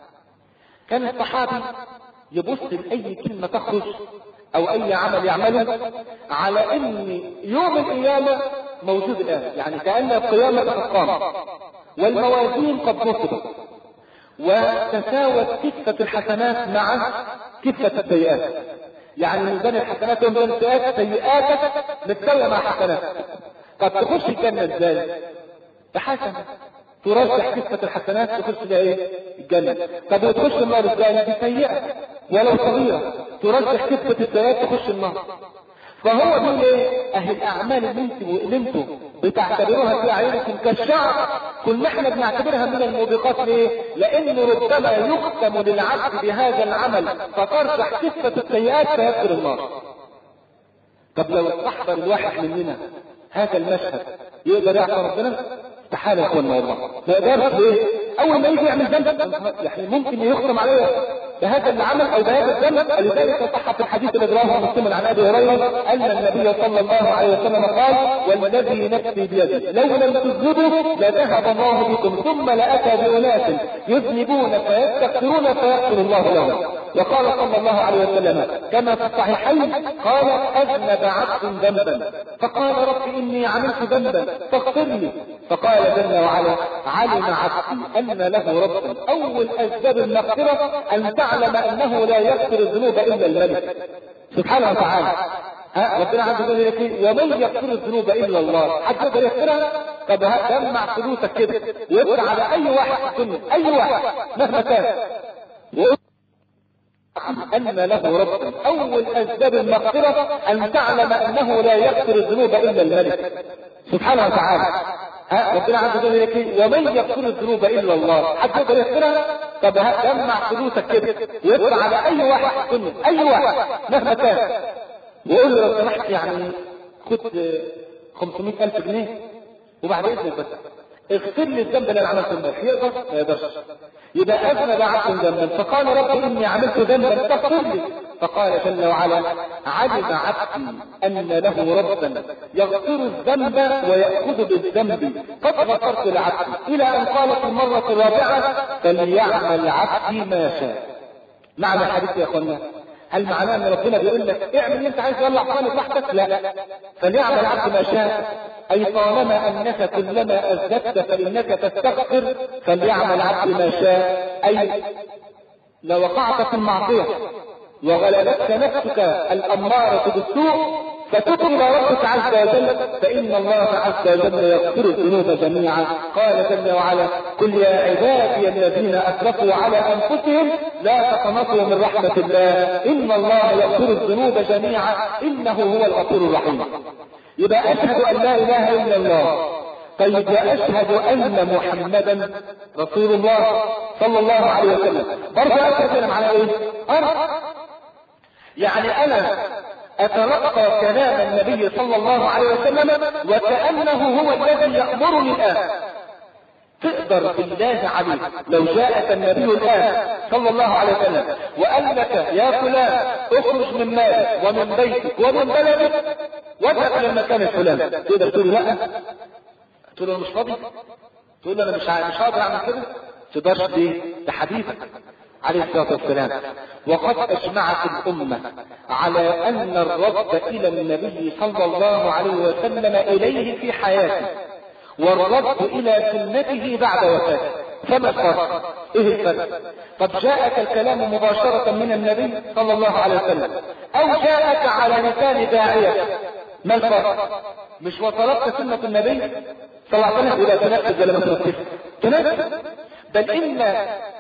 Speaker 1: كان الصحابي يبص لأي كلمة تخرج أو أي عمل يعمله على أن يوم القيامة موجود الآن، يعني كأن القيامة قد قامت والموازين قد نصبت وتساوت كفة الحسنات مع كفة السيئات. يعني ميزان الحسنات وميزان السيئات، سيئاتك متساوية مع حسنات. قد تخش الجنة ازاي؟ بحسنة ترجح كفة الحسنات تخش لها ايه؟ الجنة. طب وتخش النار ازاي؟ بسيئة ولو صغيرة ترجح كفة السيئات تخش النار. فهو بيقول ايه؟ اهي الاعمال اللي انتوا اللي انتوا بتعتبروها في اعينكم كالشعر كنا احنا بنعتبرها من الموبقات. ليه؟ لان ربما يختم للعبد بهذا العمل فترجح كفة السيئات فيدخل النار. طب لو استحضر الواحد مننا هذا المشهد يقدر يعصى ربنا؟ استحاله يا اخوانا والله ما يقدرش. ليه؟ اول ما يجي يعمل ذنب يعني ممكن يختم عليه بهذا العمل او بهذا الذنب. لذلك صح في الحديث الذي رواه مسلم عن ابي هريره ان النبي صلى الله عليه وسلم قال: والذي نفسي بيده لو لم تذنبوا لذهب الله بكم ثم لاتى باناس يذنبون فيستغفرون فيغفر الله لهم. وقال صلى الله عليه وسلم كما في الصحيحين قال: اذنب عبد ذنبا فقال: رب اني عملت ذنبا فاغفر لي. فقال جل وعلا: علم عبدي ان له ربا. اول اسباب المغفره ان تعلم انه لا يغفر الذنوب الا الملك سبحانه وتعالى. ها ربنا عز وجل يقول: ومن يغفر الذنوب الا الله. حد يقدر يغفرها؟ طب جمع فلوسك كده وابدا على اي واحد في الدنيا، اي واحد مهما كان، أن له رب. أول أسباب المغفرة أن تعلم أنه لا يغفر الذنوب إلا الملك سبحانه وتعالى. ها ربنا عز وجل يقول: ومن يغفر الذنوب إلا الله. حد يقدر يغفرها؟ طب جمع فلوسك كده وابدا على أي واحد في الدنيا، أي واحد مهما كان، وقول له لو سمحت يعني خد خمسمائة ألف جنيه وبعد إذنك بس اغفر لي الذنب اللي انا عملته امبارح. يقدر؟ ما يقدرش. يبقى اذنب عبد ذنبا فقال: رب اني عملت ذنبا فاغفر لي. فقال جل وعلا: علم عبدي ان له ربا يغفر الذنب ويأخذ بالذنب قد غفرت لعبدي. الى ان قال في المرة الرابعة: فليعمل عبدي ما شاء. معنى الحديث يا اخوانا هل معناه ان ربنا بيقول لك اعمل اللي انت عايز تولع صالح لوحدك؟ لا، فليعمل عبد ما شاء، اي طالما انك كلما اذنبت فانك تستغفر فليعمل عبد ما شاء. اي لو وقعت في المعصيه وغلبتك نفسك الاماره بالسوء فتتب الى ربك عز وجل فان الله عز وجل يغفر الذنوب جميعا. قال جل وعلا: قل يا عبادي الذين اسرفوا على انفسهم لا تقنطوا من رحمه الله ان الله يغفر الذنوب جميعا انه هو الغفور الرحيم. يبقى اشهد ان لا اله الا الله. طيب واشهد ان محمدا رسول الله صلى الله عليه وسلم. برضه اتكلم على ايه؟ أرض. يعني انا اتلقى كلام النبي صلى الله عليه وسلم وكأنه هو الذي يأمرني الآن. تقدر بالله عليك لو جاءك النبي الآن صلى الله عليه وسلم وقال لك: يا فلان اخرج من مالك ومن بيتك ومن بلدك واذهب الى المكان الفلاني، تقدر تقول لا؟ تقول انا مش فاضي؟ تقول انا مش مش هقدر اعمل كده؟ تقدرش ليه؟ ده حبيبك عليه الصلاة والسلام. وقد اجمعت الامة على ان الرد الى النبي صلى الله عليه وسلم اليه في حياته والرد الى سنته بعد وفاته. فما الفرق؟ ايه الفرق؟ قد جاءك الكلام مباشرة من النبي صلى الله عليه وسلم او جاءك على لسان داعية. ما الفرق؟ مش وطلبت سنة النبي صلى الله عليه وسلم الى تنفذ ولا ما تنفذ؟ تنفذ. بل ان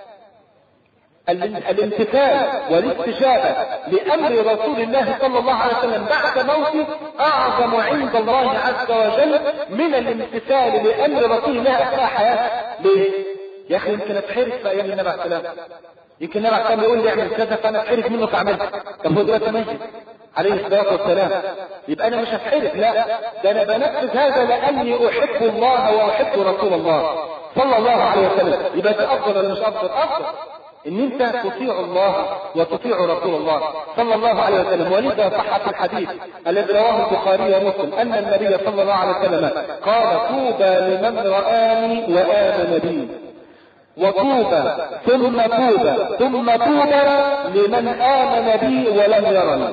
Speaker 1: الامتثال والاستجابة لأمر رسول الله صلى الله عليه وسلم بعد موته أعظم عند الله عز وجل من الامتثال لأمر رسول الله أثناء حياته. ليه؟ يا أخي يمكن أتحرك في أيام النبي عليه السلام، يمكن النبي عليه السلام يقول لي اعمل كذا فأنا أتحرك منه فأعملها. طب هو دلوقتي ميت عليه الصلاة والسلام. يبقى انا مش هتحرك، لا، ده انا بنفذ هذا لاني احب الله واحب رسول الله صلى الله عليه وسلم. يبقى ده افضل ولا مش افضل؟ افضل ان انت تطيع الله وتطيع رسول الله صلى الله عليه وسلم. ولذا صح في الحديث الذي رواه البخاري ومسلم ان النبي صلى الله عليه وسلم قال: طوبى لمن رآني وآمن بي، وطوبى ثم طوبى ثم طوبى لمن آمن بي ولم يرني.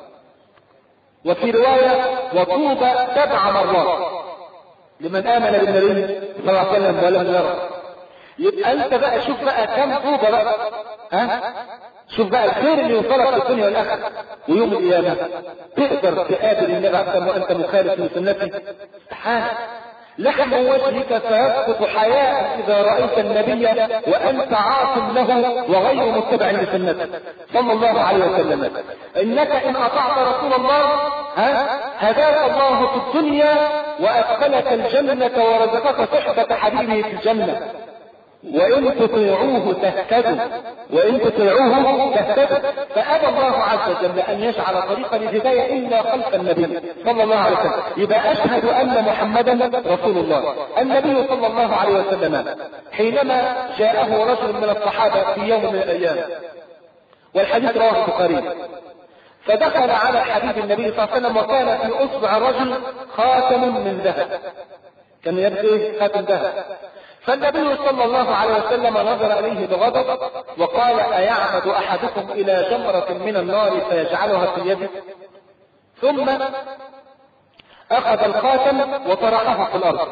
Speaker 1: وفي رواية: وطوبى سبع مرات لمن آمن بالنبي صلى الله عليه وسلم ولم يرى. يبقى انت بقى شوف بقى كم طوبة بقى، ها؟ شوف بقى الخير اللي يوصلك في الدنيا والاخره ويوم القيامه. تقدر تقابل النبي احسن وانت مخالف من سنته؟ استحاله. لحم وجهك سيسقط حياء اذا رايت النبي وانت عاص له وغير متبع لسنته صلى الله عليه وسلم. انك ان اطعت رسول الله ها هداك الله في الدنيا وادخلك الجنه ورزقك صحبه حبيبه في الجنه. وإن تطيعوه تهتدوا، وإن تطيعوه تهتدوا. فأبى الله عز وجل أن يجعل طريقا للهداية إلا خلف النبي صلى الله عليه وسلم. يبقى أشهد أن محمدا رسول الله. النبي صلى الله عليه وسلم حينما جاءه رجل من الصحابة في يوم من الأيام، والحديث رواه البخاري، فدخل على حبيب النبي صلى الله عليه وسلم وكان في أصبع الرجل خاتم من ذهب، كان يبدو خاتم ذهب. فالنبي صلى الله عليه وسلم نظر إليه بغضب وقال: أيعمد أحدكم إلى جمرة من النار فيجعلها في يده؟ ثم أخذ الخاتم وطرحه في الأرض.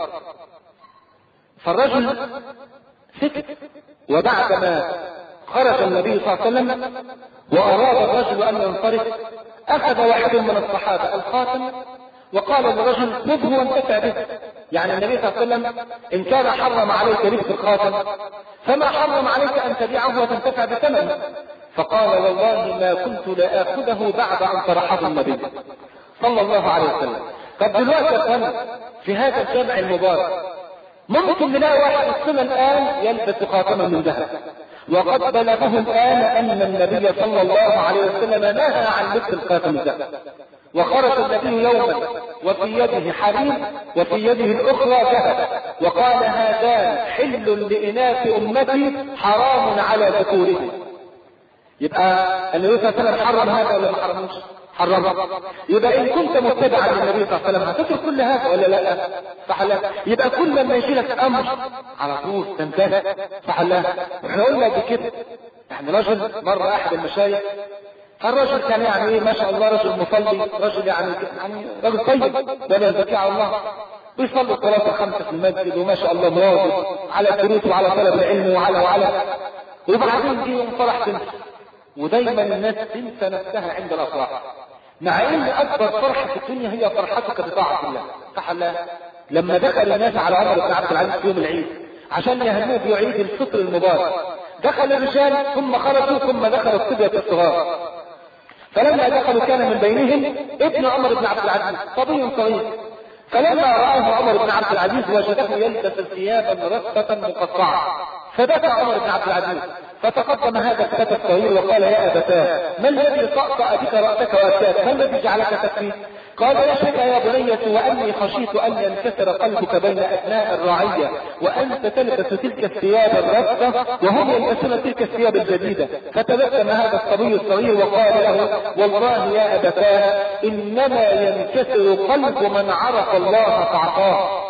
Speaker 1: فالرجل سكت، وبعدما خرج النبي صلى الله عليه وسلم وأراد الرجل أن ينصرف، أخذ واحد من الصحابة الخاتم وقال للرجل: خذه وانتفع به. يعني النبي صلى الله عليه وسلم إن كان حرم عليك لبس الخاتم فما حرم عليك أن تبيعه وتنتفع بثمنه. فقال: والله ما كنت لآخذه بعد أن طرحه النبي صلى الله عليه وسلم. طب دلوقتي يا اخوان في هذا الجمع المبارك ممكن نلاقي واحد السنة الآن يلبس خاتما من ذهب، وقد بلغه الآن أن النبي صلى الله عليه وسلم نهى عن لبس الخاتم الذهب. وخرج النبي يوما وفي يده حرير وفي يده الأخرى ذهب وقال: هذان حل لإناث أمتي حرام على ذكورهم. يبقى النبي صلى الله عليه وسلم حرم هذا ولا ما حرموش؟ حرم. يبقى إن كنت متبعا للنبي صلى الله عليه وسلم هتترك كل هذا ولا لا؟ صح لا؟ يبقى كل ما يجي لك أمر على طول تنتهي، صح لا؟ احنا قلنا بكده. احنا رجل مرة أحد المشايخ، الرجل كان يعني ايه ما شاء الله رجل مصلي، رجل يعني يعني رجل طيب ولا يزكي على الله، بيصلي الصلاة الخمسة في المسجد وما شاء الله مواظب على الدروس وعلى طلب العلم وعلى وعلى وبعدين جه يوم فرح تنسى. ودايما الناس تنسى نفسها عند الافراح، مع ان اكبر فرحة في الدنيا هي فرحتك بطاعة الله، صح لا؟ لما دخل الناس على عمر بن عبد العزيز في يوم العيد عشان يهنوه بعيد الفطر المبارك، دخل الرجال ثم خرجوا ثم دخل الصبية الصغار. فلما دخلوا كان من بينهم ابن عمر بن عبد العزيز صبي صغير، فلما رآه عمر بن عبد العزيز وجده يلبس ثيابا رثة مقطعة فبكى عمر بن عبد العزيز، فتقدم هذا الفتى الصغير وقال: يا أبتاه ما الذي طأطأ بك رأسك وأتاك؟ ما الذي جعلك تبكي؟ قال: يا شك يا بنية وأني خشيت أن ينكسر قلبك بين أبناء الرعية وأنت تلبس تلك الثياب الرثة وهم يلبسون تلك الثياب الجديدة. فتبسم هذا الصبي الصغير وقال له: والله يا أبتاه إنما ينكسر قلب من عرف الله فعصاه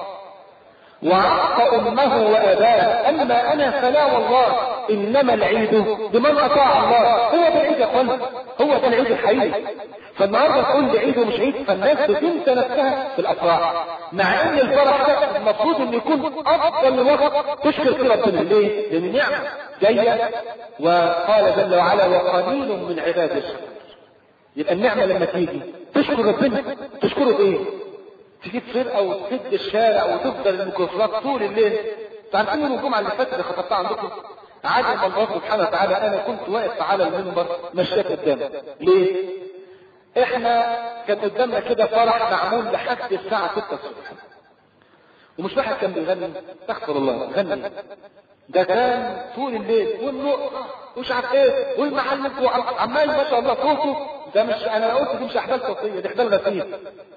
Speaker 1: وعق أمه وأباه، أما أنا فلا والله إنما العيد بمن أطاع الله. هو ده العيد يا قلب، هو ده العيد الحقيقي. فالنهارده تقول لي عيد ومش عيد، فالناس بتنسى نفسها في الأفراح، مع إن الفرح ده المفروض إن يكون أفضل وقت تشكر فيه ربنا. ليه؟ لأن النعمة جاية، وقال جل وعلا: وقليل من عبادي الشكور. يبقى النعمة لما تيجي تشكر ربنا، تشكره بإيه؟ تجيب فرقة وتسد الشارع وتفضل الميكروفونات طول الليل. تعرفين يوم الجمعة اللي فاتت اللي خطبتها عندكم عادل الله سبحانه وتعالى أنا كنت واقف على المنبر مشيت قدامي. ليه؟ احنا كان قدامنا كده فرح معمول لحد الساعة ستة الصبح، ومش واحد كان بيغني، استغفر الله، غني ده كان طول الليل والنقطة ومش عارف ايه والمعلم عمال ما شاء الله صوته ده مش انا قلت دي مش احبال صوتيه، دي احبال غسيل.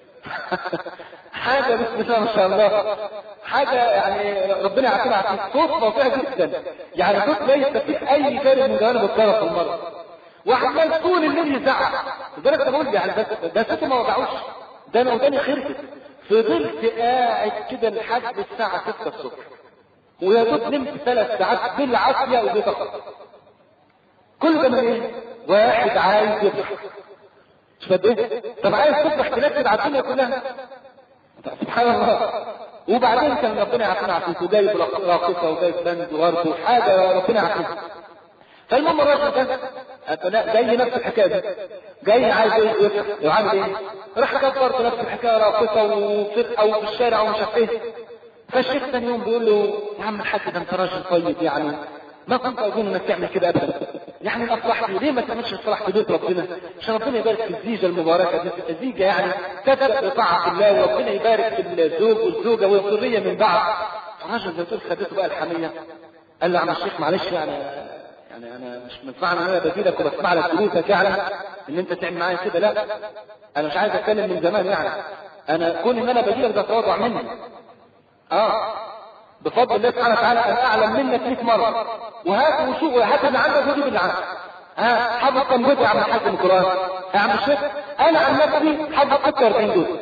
Speaker 1: حاجه بسم الله ما شاء الله، حاجه يعني ربنا يعافينا على صوت فظيع جدا، يعني صوت لا يستفيد اي جانب من جوانب الطرف المره، وعمال طول الليل يزعق لدرجه بقول يعني بس ده صوته ما وجعوش، ده انا وداني خرفت، فضلت قاعد كده لحد الساعه ستة الصبح، ويا دوب نمت ثلاث ساعات بالعافيه وبيتقطع. كل ده من ايه؟ واحد عايز يفرح. مش فاهم ايه؟ طب عايز تفرح تنكد على الدنيا كلها؟ سبحان الله. وبعدين كان ربنا يعافينا عافيته، وجايب راقصه وجايب بند وغرب وحاجه ربنا يعافينا. فالمهم الراجل ده جاي نفس الحكايه دي، جاي عايز يفرح، وعامل ايه؟ راح كبر في نفس الحكايه راقصه وفرقه وفي الشارع ومش عارف ايه. فالشيخ ثاني يوم بيقول له يا عم الحاج ده انت راجل طيب، يعني ما كنت اظن انك تعمل كده ابدا، يعني الافراح دي ليه ما تعملش الفرح في بيت ربنا عشان ربنا يبارك في الزيجه المباركه دي، الزيجه يعني تبدا بطاعه الله، وربنا يبارك في الزوج والزوجه والذريه من بعد. الراجل زي تقول خدته بقى الحميه، قال له يا عم الشيخ معلش يعني يعني انا مش مدفعنا ان انا بديلك وبسمع لك دروسك يعني ان انت تعمل معايا كده، لا انا مش عايز اتكلم من زمان، يعني انا كون ان انا بديلك ده تواضع مني، اه بفضل الله سبحانه وتعالى انا اعلم منك مئة مره، وهات وشوف وهات اللي عندك وجيب اللي عندك. ها حافظ كم جزء يا عم الحاج من القران؟ يا عم الشيخ انا عن نفسي حافظ ستة وأربعين جزء.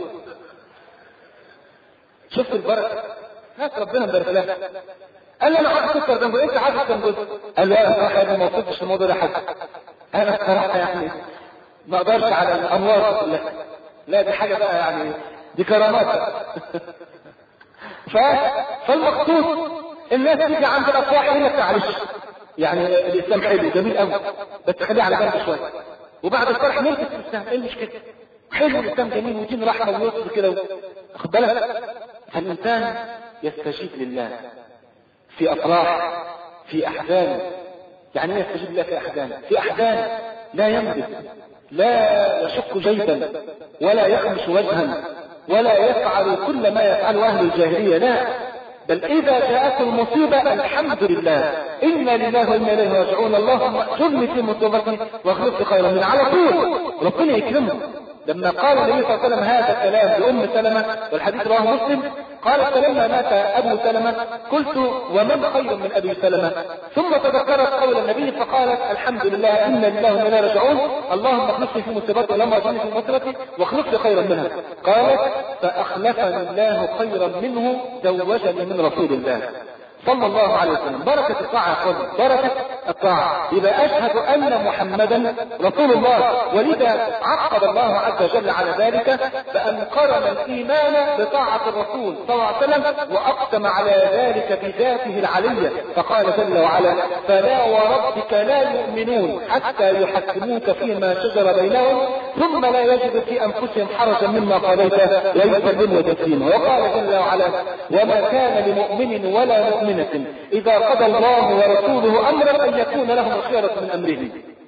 Speaker 1: شفت البركه؟ ناس ربنا مبارك لها. قال لي انا حافظ ستة وأربعين جزء، انت حافظ كم جزء؟ قال له انا صراحه انا ما وصلتش الموضوع ده حاجه، انا الصراحه يعني ما اقدرش على الانوار كلها، لا دي حاجه بقى يعني دي كرامات. ف... فالمقصود الناس تيجي عند الافراح يقول لك معلش يعني الاسلام حلو جميل قوي بس خليه على جنب شويه، وبعد الفرح نركز في الاسلام، ايه المشكله؟ حلو الاسلام جميل ودين رحمه ويسر كده، واخد بالك؟ فالانسان يستجيب لله في افراح في احزان. يعني ايه يستجيب لله في احزان؟ في احزان لا يملك، لا يشق جيبا ولا يخمش وجها ولا يفعل كل ما يفعله اهل الجاهليه، لا بل اذا جاءته المصيبه الحمد لله انا لله وانا اليه راجعون، اللهم اجرني في مصيبتي واخلف لي خيرا منها. على طول ربنا يكرمه. لما قال النبي صلى الله عليه وسلم هذا الكلام لام سلمه والحديث رواه مسلم، قالت فلما مات ابو سلمه قلت ومن خير من ابي سلمه؟ ثم تذكرت قول النبي فقالت الحمد لله انا لله وانا اليه راجعون، اللهم اخلفني في مصيبتي ولما اجرني في مصيبتي واخلف لي خيرا منها. قالت فاخلفني الله خيرا منه زوجني من رسول الله صلى الله عليه وسلم. بركة الطاعة يا اخوان، بركة الطاعة. إذا أشهد أن محمدا رسول الله، ولذا عقب الله عز وجل على ذلك بأن قرن الإيمان بطاعة الرسول صلى الله عليه وسلم، وأقسم على ذلك بذاته العلية فقال جل وعلا فلا وربك لا يؤمنون حتى يحكموك فيما شجر بينهم ثم لا يجد في أنفسهم حرجا مما قضيت ويسلموا تسليما. وقال جل وعلا وما كان لمؤمن ولا مؤمن إذا قضى الله ورسوله أمرا أن يكون لهم الخيرة من أمره.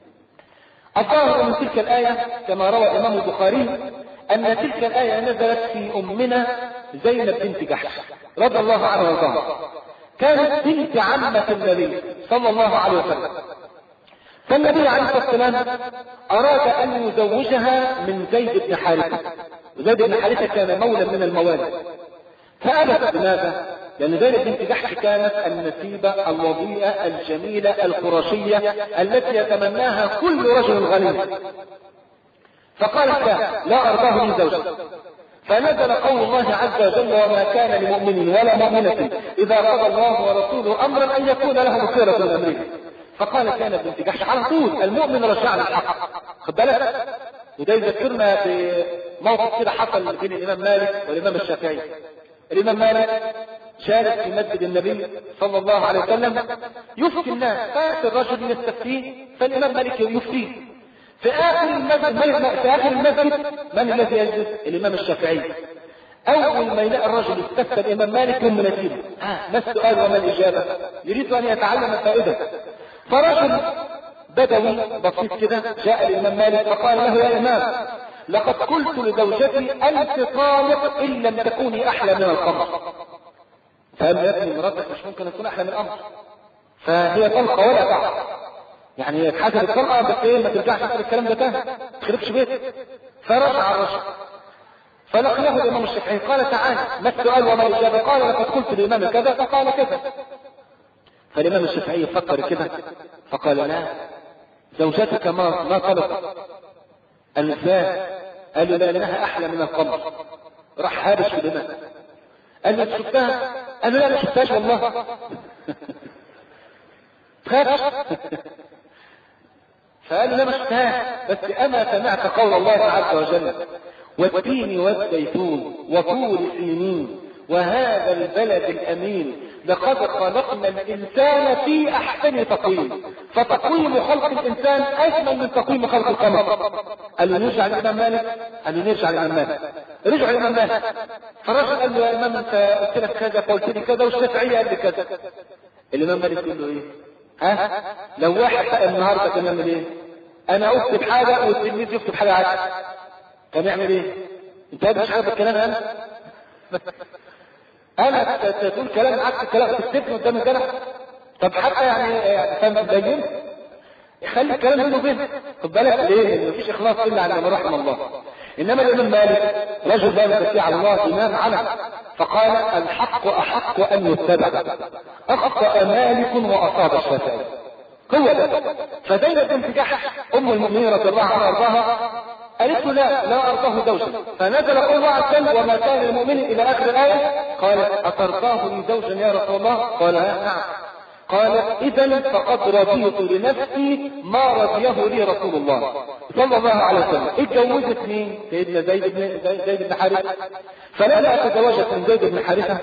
Speaker 1: الظاهر من تلك الآية كما روى الإمام البخاري أن تلك الآية نزلت في أمنا زينب بنت جحش رضي الله عنها وارضاها، كانت بنت عمة النبي صلى الله عليه وسلم، فالنبي عليه الصلاة والسلام أراد أن يزوجها من زيد بن حارثة، وزيد بن حارثة كان مولى من الموالي، فأبت. لماذا؟ لأن زينب بنت جحش كانت النسيبة الوضيئة الجميلة القرشية التي يتمناها كل رجل غني، فقالت لا أرضاه لي زوجا. فنزل قول الله عز وجل وما كان لمؤمن ولا مؤمنة إذا قضى الله ورسوله أمرا أن يكون لهم الخيرة من أمره. فقالت زينب بنت جحش على طول المؤمن رجع الحق، خد بالك؟ وده يذكرنا بموقف كده حصل بين الإمام مالك والإمام الشافعي. الإمام مالك شارك في مسجد النبي صلى الله عليه وسلم يفتي الناس، فات الرجل يستفتيه فالإمام مالك يفتيه. في آخر المسجد في آخر المسجد من الذي يجلس؟ الإمام الشافعي. أول ما يلاقي الرجل استفتى الإمام مالك يوم مناسبه ما السؤال وما الإجابة؟ يريد أن يتعلم الفائدة. فرجل بدوي بسيط كده جاء الإمام مالك فقال له يا إمام لقد قلت لزوجتي أنت طالق إن لم تكوني أحلى من الخمر. فقال يا ابني مراتك مش ممكن تكون أحلى من الأمر، فهي طلقة ولا بعض. يعني اتحسب الطلقه بس ايه ما ترجعش تقول الكلام ده تاني ما تخربش بيتك. فرجع الرجل فلقيه الامام الشافعي قال تعالى ما السؤال وما الاجابه؟ قال لقد قلت للامام كذا فقال كذا. فالامام الشافعي فكر كده فقال لا زوجتك ما ما طلقت. قال ازاي؟ قال له لا لانها احلى من القمر. راح هابش في الامام قال له انت شفتها؟ قال له لا ما شفتهاش والله. خافش فقال له لا ما شفتهاش بس انا سمعت قول الله عز وجل والتين والزيتون وطور سينين وهذا البلد الامين لقد خلقنا الانسان في احسن تقويم فتقويم خلق الانسان اجمل من تقويم خلق القمر. قال له نرجع للامام مالك. قال له نرجع للامام مالك. رجع للامام مالك فالرجل قال له يا امام انت قلت لك كذا فقلت لي كذا والشافعيه قال لي كذا. الامام مالك يقول له ايه؟ ها لو واحد بقى النهارده كان يعمل ايه؟ انا اكتب حاجه والتلميذ يكتب حاجه عادي كان يعمل ايه؟ انت مش عارف الكلام انا انا تقول كلام عكس الكلام تكتبني قدام الجنة. طب حتى يعني فاهم تبين خلي الكلام منه بين خد بالك ليه؟ مفيش اخلاص الا على من رحم الله. انما الامام مالك رجل لا يتكي على الله امام علم فقال الحق احق ان يتبع اخطا مالك واصاب الشافعي. هو ده. فزينب بنت جحش ام المؤمنين رضي الله عنها وارضاها قالت له لا لا ارضاه زوجا فنزل قول الله عز وجل وما كان للمؤمن الى اخر الايه. قالت اترضاه لي زوجا يا رسول الله؟ قال نعم. قالت اذا فقد رضيت لنفسي ما رضيه لي رسول الله صلى الله عليه وسلم. اتجوزت مين؟ سيدنا زيد بن زيد بن حارثه. فلما تزوجت من زيد بن حارثه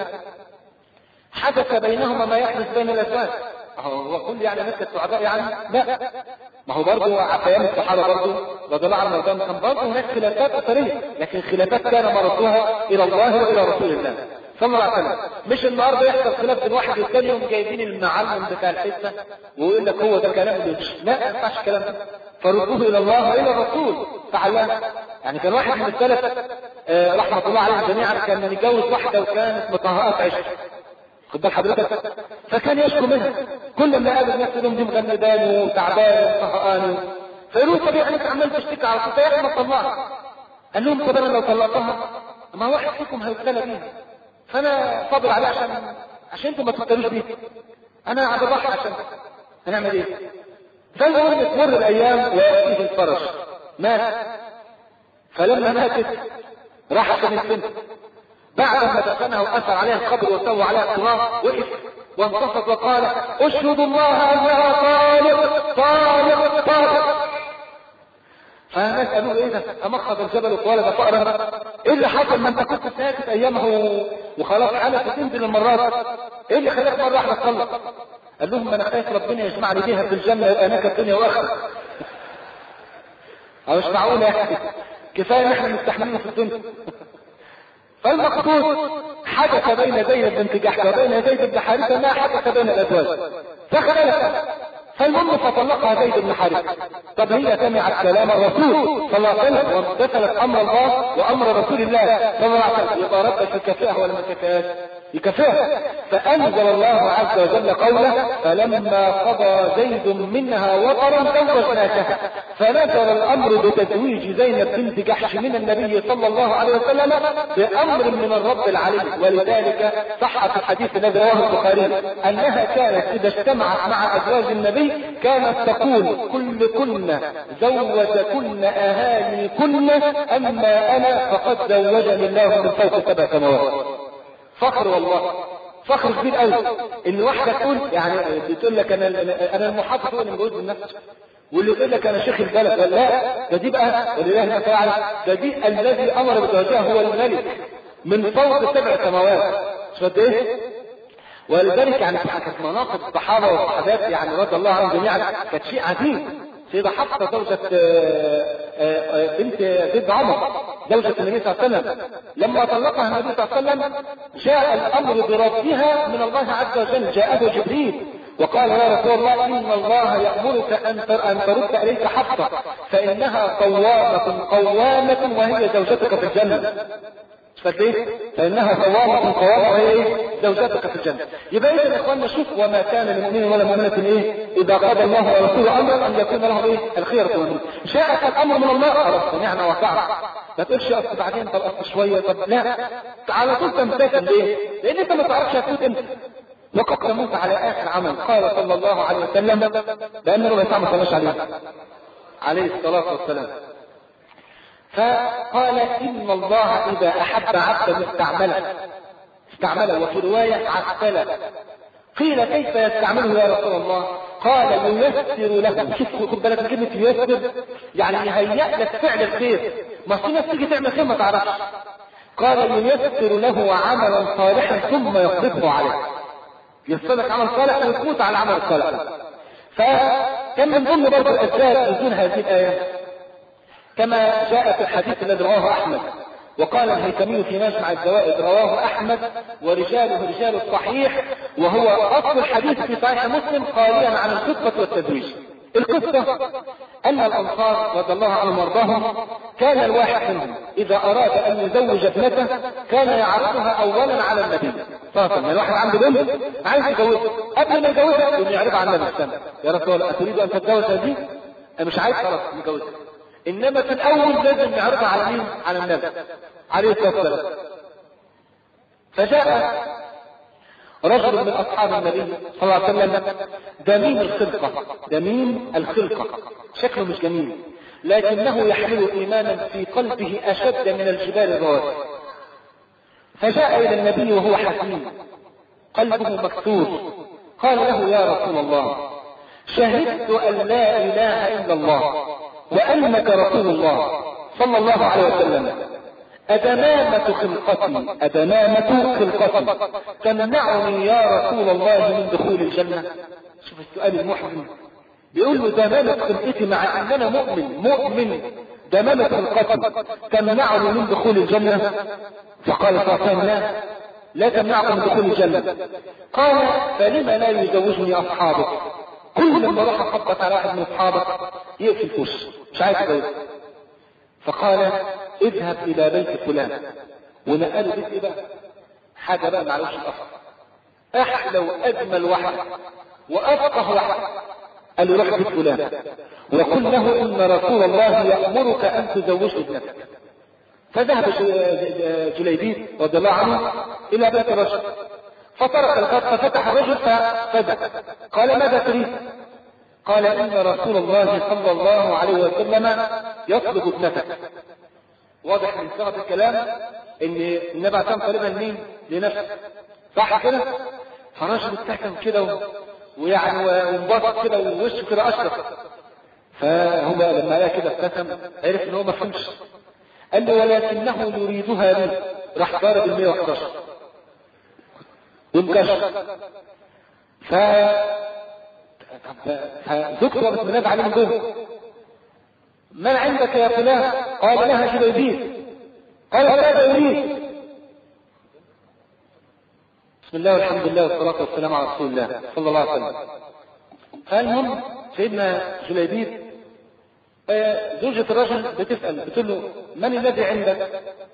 Speaker 1: حدث بينهما ما يحدث بين الازواج. هو كل يعني ناس السعداء يعني لا ما هو برضه ايام الصحابه برضه رضي الله عنهم كان برضه هناك خلافات اثريه لكن خلافات كان مردوها الى الله والى رسول الله صلى الله عليه وسلم. مش النهارده يحصل خلاف بين واحد والثاني يوم جايبين المعلم بتاع الحته ويقول لك هو ده كلام اللي لا ما ينفعش الكلام ده. فردوه الى الله والى الرسول فعلا. يعني كان واحد من الثلاث آه رحمه الله عليهم جميعا كان يتجوز واحده وكانت مطهقات عشق خد بال حضرتك فكان يشكو منها كل ما قابل الناس لهم دي مغندان وتعبان وطهقان فيقولوا طب يعني انت عمال تشتكي على طول يا اخي ما تطلقها. قال لهم طب انا لو طلقتها ما واحد فيكم هيبتلى بيها فانا صابر عليها عشان عشان انتم ما تبتلوش بيها انا على الراحه عشان هنعمل ايه؟ فالمهم تمر الايام وياتيه الفرج مات. فلما ماتت راح عشان البنت بعد ما دفنها واثر عليها القبر وسوى عليها التراب وقف وانتصت وقال اشهد الله انها طالق طالق طالق. فالناس قالوا ايه ده؟ امخض الجبل وطالب فأرا. ايه اللي حصل؟ ما انت كنت ساكت ايامه وخلاص حالك تنزل المرات ايه اللي خلاك مره واحده تطلق؟ قال لهم انا خايف ربنا يجمعني بيها في الجنه يبقى هناك الدنيا واخره. او مش معقوله يعني كفايه ان احنا مستحملين في الدنيا. فالمقصود حدث بين زينب بنت جحش وبين زيد بن حارثه ما حدث بين الازواج فخلت. فالمهم فطلقها زيد بن حارثه. طب هي سمعت كلام الرسول صلى الله عليه وسلم وامتثلت امر الله وامر رسول الله صلى الله عليه وسلم يبقى ربك يكافئها ولا ما يكافئهاش؟ يكافئها. فانزل الله عز وجل قوله فلما قضى زيد منها وطرا زوجناكها. فنزل الامر بتزويج زينب بنت جحش من النبي صلى الله عليه وسلم بامر من الرب العلي. ولذلك صح في الحديث الذي رواه البخاري انها كانت اذا اجتمعت مع ازواج النبي كانت تقول كل كن زوجكن اهالي كن اما انا فقد زوجني الله من فوق سبع سماوات. فخر والله فخر كبير قوي ان واحده تقول يعني بتقول لك انا انا المحافظ هو اللي مجوز من نفسه واللي يقول لك انا شيخ البلد لا ده دي بقى ولله ما فعل ده دي الذي امر بزوجها هو الملك من فوق سبع سماوات. شفت ايه؟ ولذلك يعني كانت مناقب الصحابه والصحابات يعني رضي الله عنهم جميعا كانت شيء عظيم. سيدة حفصة زوجة بنت بنت عمر زوجة النبي صلى الله عليه وسلم لما طلقها النبي صلى الله عليه وسلم جاء الامر بربها من الله عز وجل. جاءه جبريل وقال يا رسول الله ان الله يأمرك ان ترد اليك حفصة فانها قوامة قوامة وهي زوجتك في الجنة. فليه؟ فإنها قوامة قوامة ايه؟ زوجاتك في الجنة. يبقى إذا يا إخواننا شوف، وما كان لمؤمن ولا مؤمنة ايه؟ إذا قضى الله ورسوله أمرا أن يكون لهم ايه؟ الخيرة من أمره. جاءك الأمر من الله خلاص سمعنا وطعنا. ما تقولش أصل بعدين طب أصل شوية طب لا. على طول تمتثل ليه؟ لأن أنت ما تعرفش هتموت امتى. وقد تموت على آخر عمل. قال صلى الله عليه وسلم بأنه ما يسمى صلاش عليه عليه الصلاة والسلام. فقال إن الله إذا أحب عبدا استعمله استعمله وفي رواية عسله. قيل كيف يستعمله يا رسول الله؟ قال ييسر له. شوف خد بالك كلمة ييسر يعني يهيئ لك فعل الخير. ما في ناس تيجي تعمل خير ما تعرفش. قال ييسر له عملا صالحا ثم يصرفه عليه. يصلك عمل صالح ويفوت على العمل الصالح. فكان من ضمن برضه الأسباب نزول هذه الآية كما جاء في الحديث الذي رواه أحمد، وقال الهيثمي في مجمع الزوائد رواه أحمد ورجاله رجال الصحيح، وهو أصل الحديث في صحيح مسلم خاليا عن الخطبة والتزويج. القصة أن الأنصار رضي الله عنهم وارضاهم كان الواحد منهم إذا أراد أن يزوج ابنته كان يعرضها أولا على النبي صلى الله عليه وسلم. الواحد عنده بنت عايز يجوزها، قبل ما يجوزها يقوم يعرضها على النبي صلى الله عليه وسلم. يا رسول الله أتريد أن تتجوز هذه؟ أنا مش عايز خلاص نجوزها. إنما في الأول لازم نعرضها على مين؟ على النبي عليه الصلاة والسلام. فجاء رجل من أصحاب النبي صلى الله عليه وسلم دميم الخلقة دميم الخلقة شكله مش جميل، لكنه يحمل إيمانا في قلبه أشد من الجبال الرواسي. فجاء إلى النبي وهو حزين قلبه مكسور. قال له يا رسول الله شهدت أن لا إله إلا الله وأنك رسول الله صلى الله عليه وسلم، أدمامة خلقتي أدمامة خلقتي تمنعني يا رسول الله من دخول الجنة؟ شوف السؤال المحزن، بيقول له دمامة خلقتي مع أننا مؤمن مؤمن دمامة خلقتي تمنعني من دخول الجنة؟ فقال صلى الله عليه وسلم لا لا تمنعكم من دخول الجنة. قال فلما لا يزوجني أصحابك؟ كل لما راح أخبط على واحد من أصحابك يقفل في وشه مش عايز يتجوز. فقال اذهب الى بيت فلان، ونقلوا بيت ايه بقى؟ حاجه بقى معلوش الاصل، احلى واجمل واحد وافقه واحد. قال له روح بيت فلان وقل له ان رسول الله يامرك ان تزوج ابنتك. فذهب جليبيب رضي الله عنه الى بيت الرجل فطرق الباب ففتح الرجل ففزع. قال ماذا تريد؟ قال إن رسول الله صلى الله عليه وسلم يطلب ابنتك. واضح من صيغة الكلام ان النبي عليه الصلاة والسلام مين؟ لنفسه، صح كده؟ فرجل ابتسم كده ويعني وانبسط كده ووشه كده اشرف. فهو لما لقى كده ابتسم عرف ان هو ما فهمش. قال له ولكنه يريدها لي. راح ضارب ال مية وحداشر وانكشف. ف فذكر بسم الله عليه وسلم من عندك يا فلان؟ قال لها جليبيب. قال ماذا يريد؟ بسم الله والحمد لله والصلاة والسلام على رسول الله صلى الله عليه وسلم. فالهم سيدنا جليبيب زوجة الرجل بتسأل بتقول له من الذي عندك؟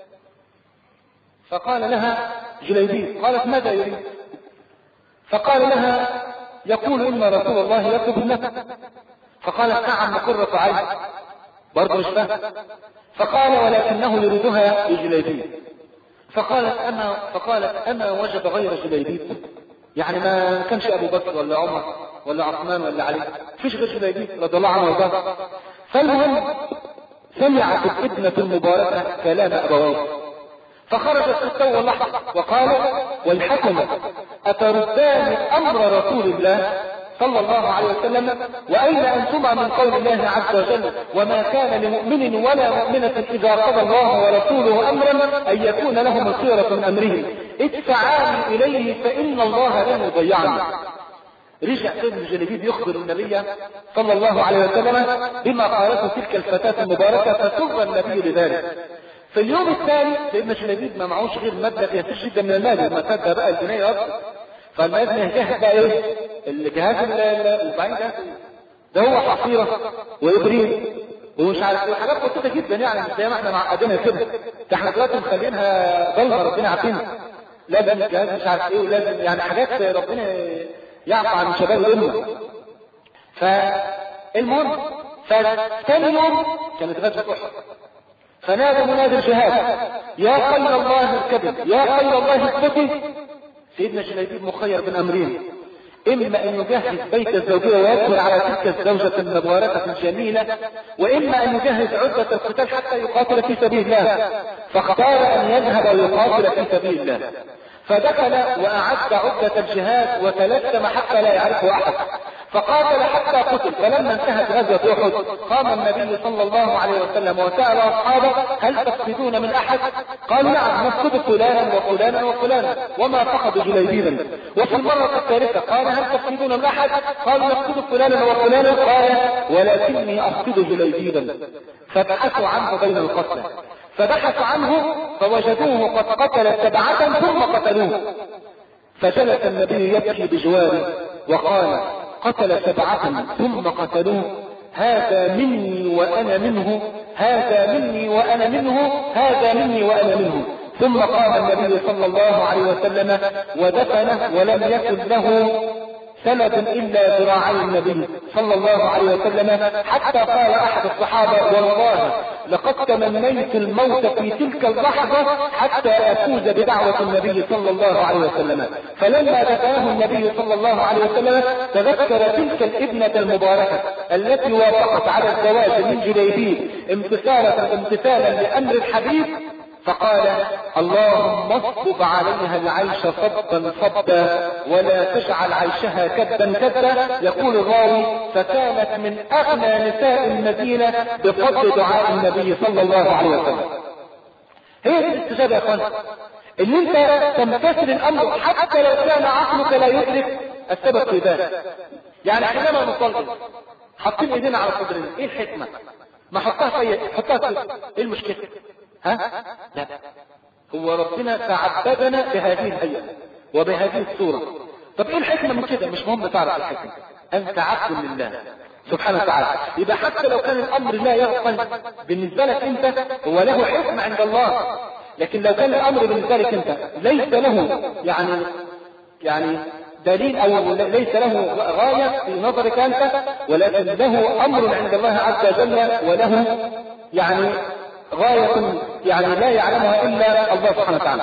Speaker 1: فقال لها جليبيب. قالت ماذا يريد؟ فقال لها يقول إن رسول الله يطلب ابنتك. فقالت نعم قرة عين. برضه مش فاهم. فقال ولكنه يريدها بجليبيب. فقالت أما فقالت أما وجد غير جليبيب؟ يعني ما كانش أبو بكر ولا عمر ولا عثمان ولا علي، فيش غير جليبيب رضي الله عنه وارضاه. فالمهم سمعت الابنة المباركة كلام أبويه فخرجت في التو اللحظة وقالت ويحكم أتردان أمر رسول الله صلى الله عليه وسلم وأين أنتما من قول الله عز وجل وما كان لمؤمن ولا مؤمنة إذا قضى الله ورسوله أمرا أن يكون لهم الخيرة من أمرهم ادفعان إليه فإن الله لا يضيعني. رجع ابن جليبيب يخبر النبي صلى الله عليه وسلم بما قالته تلك الفتاة المباركة فسر النبي لذلك. في اليوم الثاني سيدنا جليبيب ما معهوش غير مبلغ يسير جدا من المال وما تبدا بقى الجنيه اكتر. فالمال يجهز بقى ايه؟ الجهاز البعيد ده ده هو حصيره وابريق ومش عارف ايه، حاجات بسيطه جدا يعني، مش زي ما احنا معقدينها كده. ده احنا دلوقتي مخلينها ضلمه ربنا عارفينها، لازم الجهاز مش عارف ايه، ولازم يعني حاجات ربنا يعفو عن شباب الامه. فالمهم فثاني يوم كانت غزوه احد، فنادى منادي الجهاد يا خير الله اركبي، يا خير الله اثبتي. سيدنا جليبيب مخير بين امرين، اما ان يجهز بيت الزوجيه ويدخل على تلك الزوجه المباركه الجميله، واما ان يجهز عده القتال حتى يقاتل في سبيل الله، فاختار ان يذهب ويقاتل في سبيل الله. فدخل واعد عده الجهاد وتلثم حتى لا يعرفه احد، فقاتل حتى قتل. فلما انتهت غزوه احد قام النبي صلى الله عليه وسلم وسال اصحابه هل تفقدون من احد؟ قالوا نعم نفقد فلانا وفلانا وفلانا وما فقدوا جليبيبا. وفي المره الثالثه قال هل تفقدون من احد؟ قالوا نفقد فلانا وفلانا. قال ولكني افقد جليبيبا. فبحثوا عنه بين القتلى، فبحثوا عنه فوجدوه قد قتل سبعه ثم قتلوه. فجلس النبي يبكي بجواره وقال قتل سبعة ثم قتلوه، هذا مني وأنا منه، هذا مني وأنا منه، هذا مني وأنا منه. ثم قام النبي صلى الله عليه وسلم ودفنه، ولم يكن له سند إلا ذراعي النبي صلى الله عليه وسلم، حتى قال أحد الصحابة والله لقد تمنيت الموت في تلك اللحظة حتى أفوز بدعوة النبي صلى الله عليه وسلم. فلما دفنه النبي صلى الله عليه وسلم تذكر تلك الابنة المباركة التي وافقت على الزواج من جليبيب امتثالا امتثالا لأمر الحبيب، فقال اللهم اصب عليها العيش صبا صبا ولا تجعل عيشها كدا كدا. يقول الراوي فكانت من اغنى نساء المدينة بفضل دعاء النبي صلى الله عليه وسلم. هي دي الاستجابة يا اخوان، ان انت تمتثل الامر حتى لو كان عقلك لا يدرك السبب في ذلك. يعني حينما نصلي حاطين ايدينا على صدرنا، ايه الحكمة؟ ما حطها في حطها في ايه المشكلة؟ ها؟ لا، هو ربنا تعبدنا بهذه الهيئة وبهذه الصورة. طب ايه الحكمة من كده؟ مش مهم تعرف الحكمة، انت عبد لله سبحانه وتعالى. يبقى حتى لو كان الامر لا يغفل بالنسبة لك انت، هو له حكمة عند الله. لكن لو كان الامر بالنسبة لك انت ليس له يعني يعني دليل او ليس له غاية في نظرك انت، ولكن له امر عند الله عز وجل وله يعني غاية يعني لا يعلمها إلا الله سبحانه وتعالى.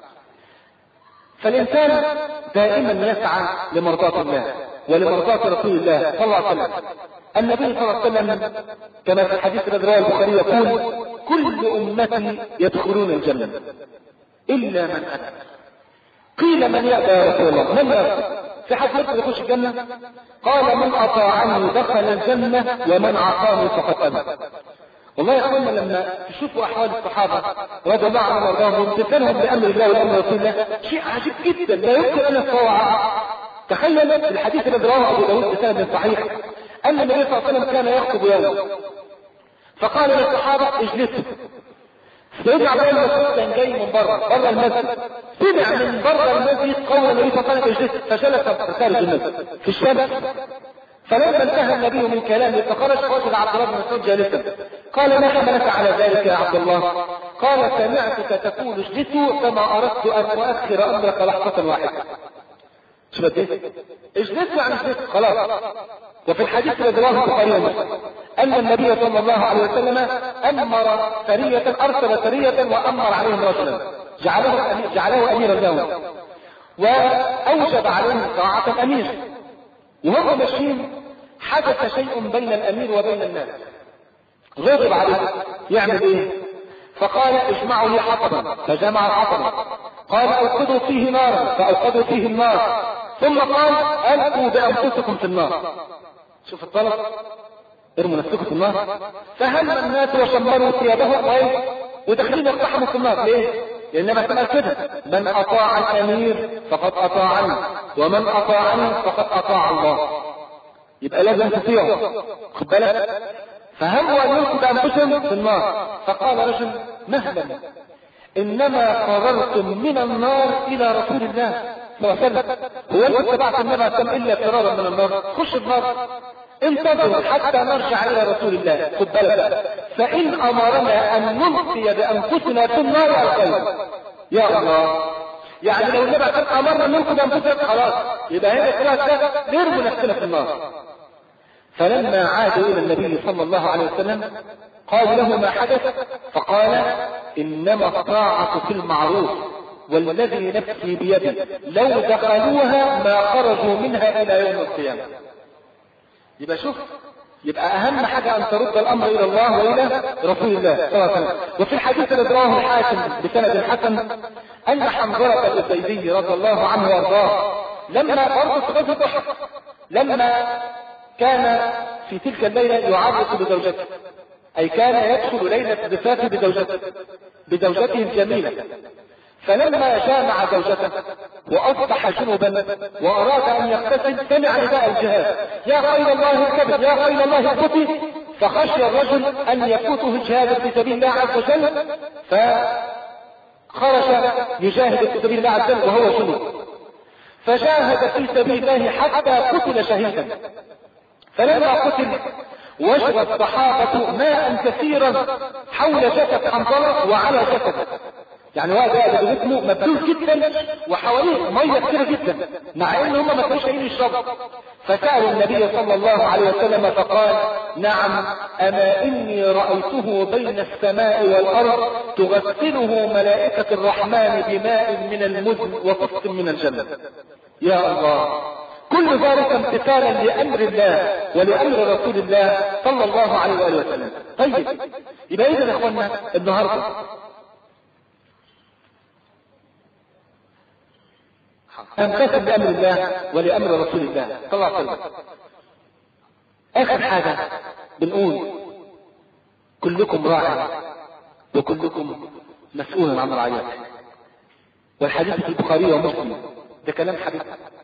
Speaker 1: فالإنسان دائما يسعى لمرضاة الله ولمرضاة رسول الله صلى الله عليه وسلم. النبي صلى الله عليه وسلم كما في الحديث الذي رواه البخاري يقول كل أمتي يدخلون الجنة إلا من أبى. قيل من يأبى يا رسول الله؟ من يأبى؟ في حد يقدر يخش الجنة؟ قال من أطاعني دخل الجنة ومن عصاني فقد أبى. والله يا اخوانا لما تشوفوا احوال الصحابه رضي الله عنهم وارضاهم وامتثالهم لامر الله وامر رسول الله شيء عجيب جدا لا يمكن ان يتصور. تخيل في الحديث الذي رواه ابو داود بسند صحيح ان النبي صلى الله عليه وسلم كان يخطب يوما فقال للصحابه اجلسوا. سيدنا عبد الله بن مسعود كان جاي من بره بره المسجد، سمع من بره المسجد قول النبي صلى الله عليه وسلم اجلسوا، فجلس خارج المسجد في الشمس. فلما انتهى النبي من كلامه فخرج وجد عبد الله بن مسعود جالسا. قال ما حملك على ذلك يا عبد الله؟ قال سمعتك تقول اجلسوا فما اردت ان اؤخر امرك لحظه واحده. شو بدي اجلسوا عن اجلسوا خلاص. وفي الحديث الذي رواه البخاري ان النبي صلى الله عليه وسلم امر سريه ارسل سريه وامر عليهم رجلا جعله جعله اميرا لهم واوجب عليهم طاعه الامير. وهم ماشيين حدث شيء بين الامير وبين الناس غضب عليه، يعمل ايه؟ فقال اجمعوا لي حطبا، فجمع حطبا. قال اوقدوا فيه نارا، فاوقدوا فيه النار. ثم قال القوا بانفسكم في النار. شوف الطلب، ارموا نفسكم في النار. فهم الناس وشمروا ثيابهم ودخلين يقتحموا في النار. ليه؟ لأنما كما كده من أطاع الأمير فقد أطاعني ومن أطاعني فقد أطاع الله. يبقى لازم تطيعه، خد بالك. فهموا أن يلقوا بأنفسهم في النار. فقال رجل مهلا إنما فررتم من النار إلى رسول الله صلى الله عليه وسلم، هو أنت اتبعت النبي صلى الله عليه وسلم إلا فرارا من النار؟ خش النار. انتظروا حتى نرجع الى رسول الله. خد بالك، فان امرنا ان نلقي بانفسنا في النار الخير. يا الله، يعني لو النبي كان امرنا نلقي بانفسنا خلاص، يبقى هنا كده نرمي نفسنا في النار. فلما عادوا الى النبي صلى الله عليه وسلم قالوا له ما حدث، فقال انما الطاعة في المعروف والذي نفسي بيده لو دخلوها ما خرجوا منها الى يوم القيامة. يبقى شوف، يبقى اهم حاجة ان ترد الامر الى الله والى رسول الله صلى الله عليه وسلم. وفي الحديث الذي رواه الحاكم بسند حسن ان حنظلة الاسيدي رضي الله عنه وارضاه لما برضه في غزوة احد، لما كان في تلك الليلة يعرس بزوجته، اي كان يدخل ليلة زفافه بزوجته بزوجته الجميلة، فلما جامع زوجته واصبح جنبا واراد ان يغتسل سمع نداء الجهاد: يا خيل الله الكبد، يا خيل الله الكبد. فخشي الرجل ان يفوته الجهاد في سبيل الله عز وجل، فخرج يجاهد في سبيل الله عز وجل وهو جنب، فجاهد في سبيل الله حتى قتل شهيدا. فلما قتل وجد الصحابة ماء كثيرا حول جسد حنظلة وعلى جسده، يعني هو قاعد بجسمه مبلول جدا وحواليه ميه كثيره جدا، مع ان هم ما كانوش لاقيين يشربوا. فسالوا النبي صلى الله عليه وسلم فقال: نعم، اما اني رايته بين السماء والارض تغسله ملائكه الرحمن بماء من المزن وقسط من الجنه. يا الله، كل ذلك امتثالا لامر الله ولامر رسول الله صلى الله عليه واله وسلم. طيب، يبقى اذا يا اخوانا النهارده امتثل بامر الله ولامر رسول الله صلى الله عليه وسلم. اخر حاجه بنقول: كلكم راع وكلكم مسؤول عن رعيته. والحديث في البخاري ومسلم، ده كلام حبيب.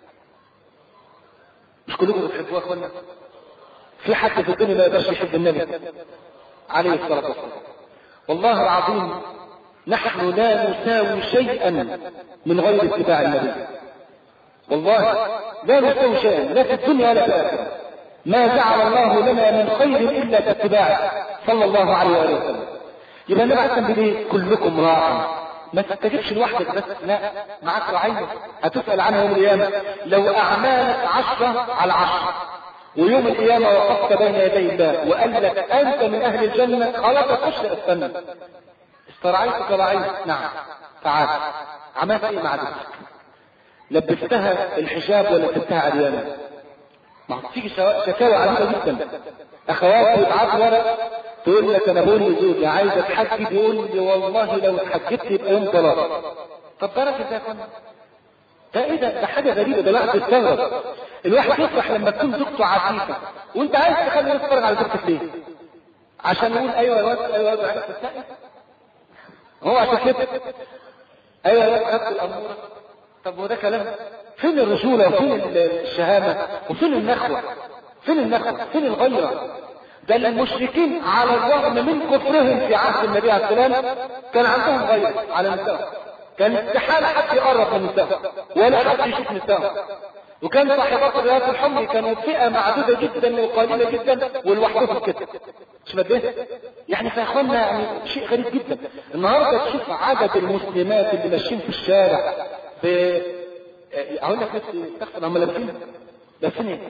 Speaker 1: مش كلكم بتحبوه يا اخوانا؟ في حد في الدنيا ما يقدرش يحب النبي عليه الصلاه والسلام. والله العظيم نحن لا نساوي شيئا من غير اتباع النبي، والله لا نساوي شيئا لا في الدنيا ولا في الاخره. ما جعل الله لنا من خير الا باتباعه صلى الله عليه واله وسلم. يبقى النبي عليه الصلاه والسلام: كلكم راع. ما تستجبش لوحدك بس، لا، معاك رعيه هتسال عنها يوم القيامه. لو اعمالك عشره على عشره ويوم القيامه وقفت بين يدي الله وقال لك انت من اهل الجنه، خلاص تخش استنى. استرعيتك رعيت، نعم، تعال. عملت ايه مع نفسك؟ لبستها الحجاب ولا سبتها عريانه؟ ما تيجي شكاوى عديده جدا. اخوات يبعثوا ورق تقول لك: انا بقول لزوجي عايز اتحجب، يقول لي: والله لو اتحجبت يبقى يوم طلاق. طب بركه يا اخوانا، ده ايه ده؟ ده حاجه غريبه، ده الواحد يستغرب. الواحد يفرح لما تكون زوجته عفيفه، وانت عايز تخلي الناس تتفرج على زوجتك ليه؟ عشان يقول: ايوه يا واد، ايوه يا واد، عايز تستقي؟ هو عشان كده ايوه يا واد خدت الاموره. طب وده كلام؟ فين الرجوله وفين الشهامه وفين النخوه؟ فين النخوه؟ فين الغيره؟ ده المشركين على الرغم من كفرهم في عهد النبي عليه السلام كان عندهم غيره على نسائهم، كان استحاله حد يقرب من نسائهم ولا حد يشوف نسائهم. وكان صاحبات الرياض الحمر كانوا فئه معدوده جدا وقليله جدا ولوحدهم كده، مش مدين يعني. يا اخوانا يعني شيء غريب جدا. النهارده تشوف عدد المسلمات اللي ماشيين في الشارع ب اقول لك نفسي استغفر، هم لابسين لابسين ايه؟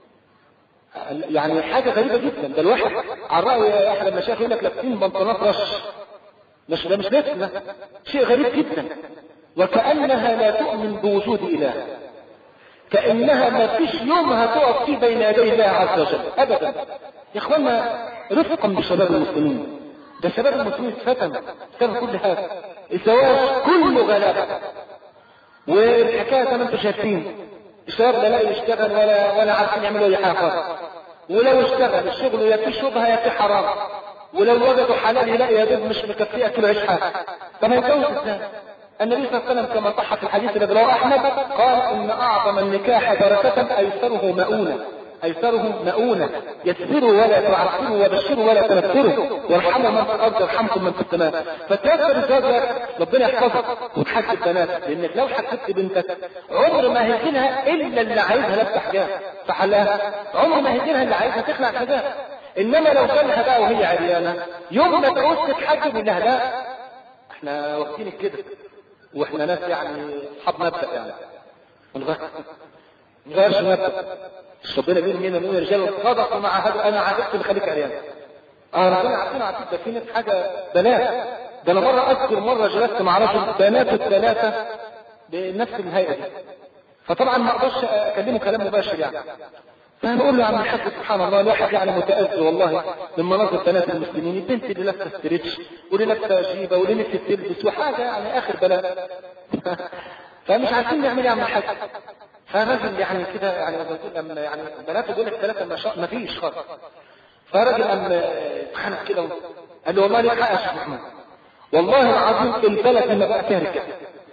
Speaker 1: يعني حاجه غريبه جدا. ده الواحد على راي احد المشايخ يقول لك لابسين بنطلونات رش، مش ده مش لبس، ده شيء غريب جدا. وكانها لا تؤمن بوجود اله، كانها ما فيش يوم هتقف فيه بين يدي الله عز وجل ابدا. يا اخوانا رفقا بشباب المسلمين، ده شباب المسلمين اتفتن بسبب كل هذا. الزواج كله غلابه، والحكايه زي ما انتم شايفين الشباب لا لا يشتغل ولا ولا عارفين يعملوا اي حاجه، ولو اشتغل الشغل يا في شبهه يا في حرام، ولو وجدوا حلال يلاقي يا دوب مش مكفيه اكل عيش حاجه. طب هيتجوز ازاي؟ النبي صلى الله عليه وسلم كما صح في الحديث الذي رواه احمد قال: ان اعظم النكاح بركه ايسره مؤونه. ايسرهم مؤونة، يسروا ولا تعسروا وبشروا ولا تنفروا وارحموا من في الارض يرحمكم من في السماء. فتيسر الزوجة ربنا يحفظك وتحجب بناتك، لانك لو حجبت بنتك عمر ما هيجيلها الا اللي عايزها لابسه حجاب فحلاها، عمر ما هيجيلها اللي عايزها تخلع حجاب. انما لو جالها بقى وهي عريانه يوم ما تعوز تتحجب يقول لها لا احنا واخدينك كده واحنا ناس يعني اصحاب مبدأ يعني ما نغيرش المبدأ. مش ربنا بيقول مين من الرجال صدقوا مع هذا انا عادت اللي خليك عريان. اه ربنا عارفين عارفين ده في ناس حاجه بنات. ده انا مره اذكر مره جلست مع رجل بنات الثلاثه بنفس الهيئه دي، فطبعا ما اقدرش اكلمه كلام مباشر يعني. فنقول له يا عم الحاج سبحان الله الواحد يعني متأذي والله من مناظر بنات المسلمين، البنت اللي لابسه ستريتش واللي لابسه جيبه واللي نفسها تلبس وحاجه يعني اخر بلاء. فمش عارفين نعمل ايه يا عم الحاج. فالراجل يعني كده يعني لما يعني البنات بيقول لك ثلاثه ما شاء ما فيش خالص. فالراجل قام اتخانق كده قال له والله ليك حق يا شيخ محمد، والله العظيم البلد لما بقى فيها رجاله.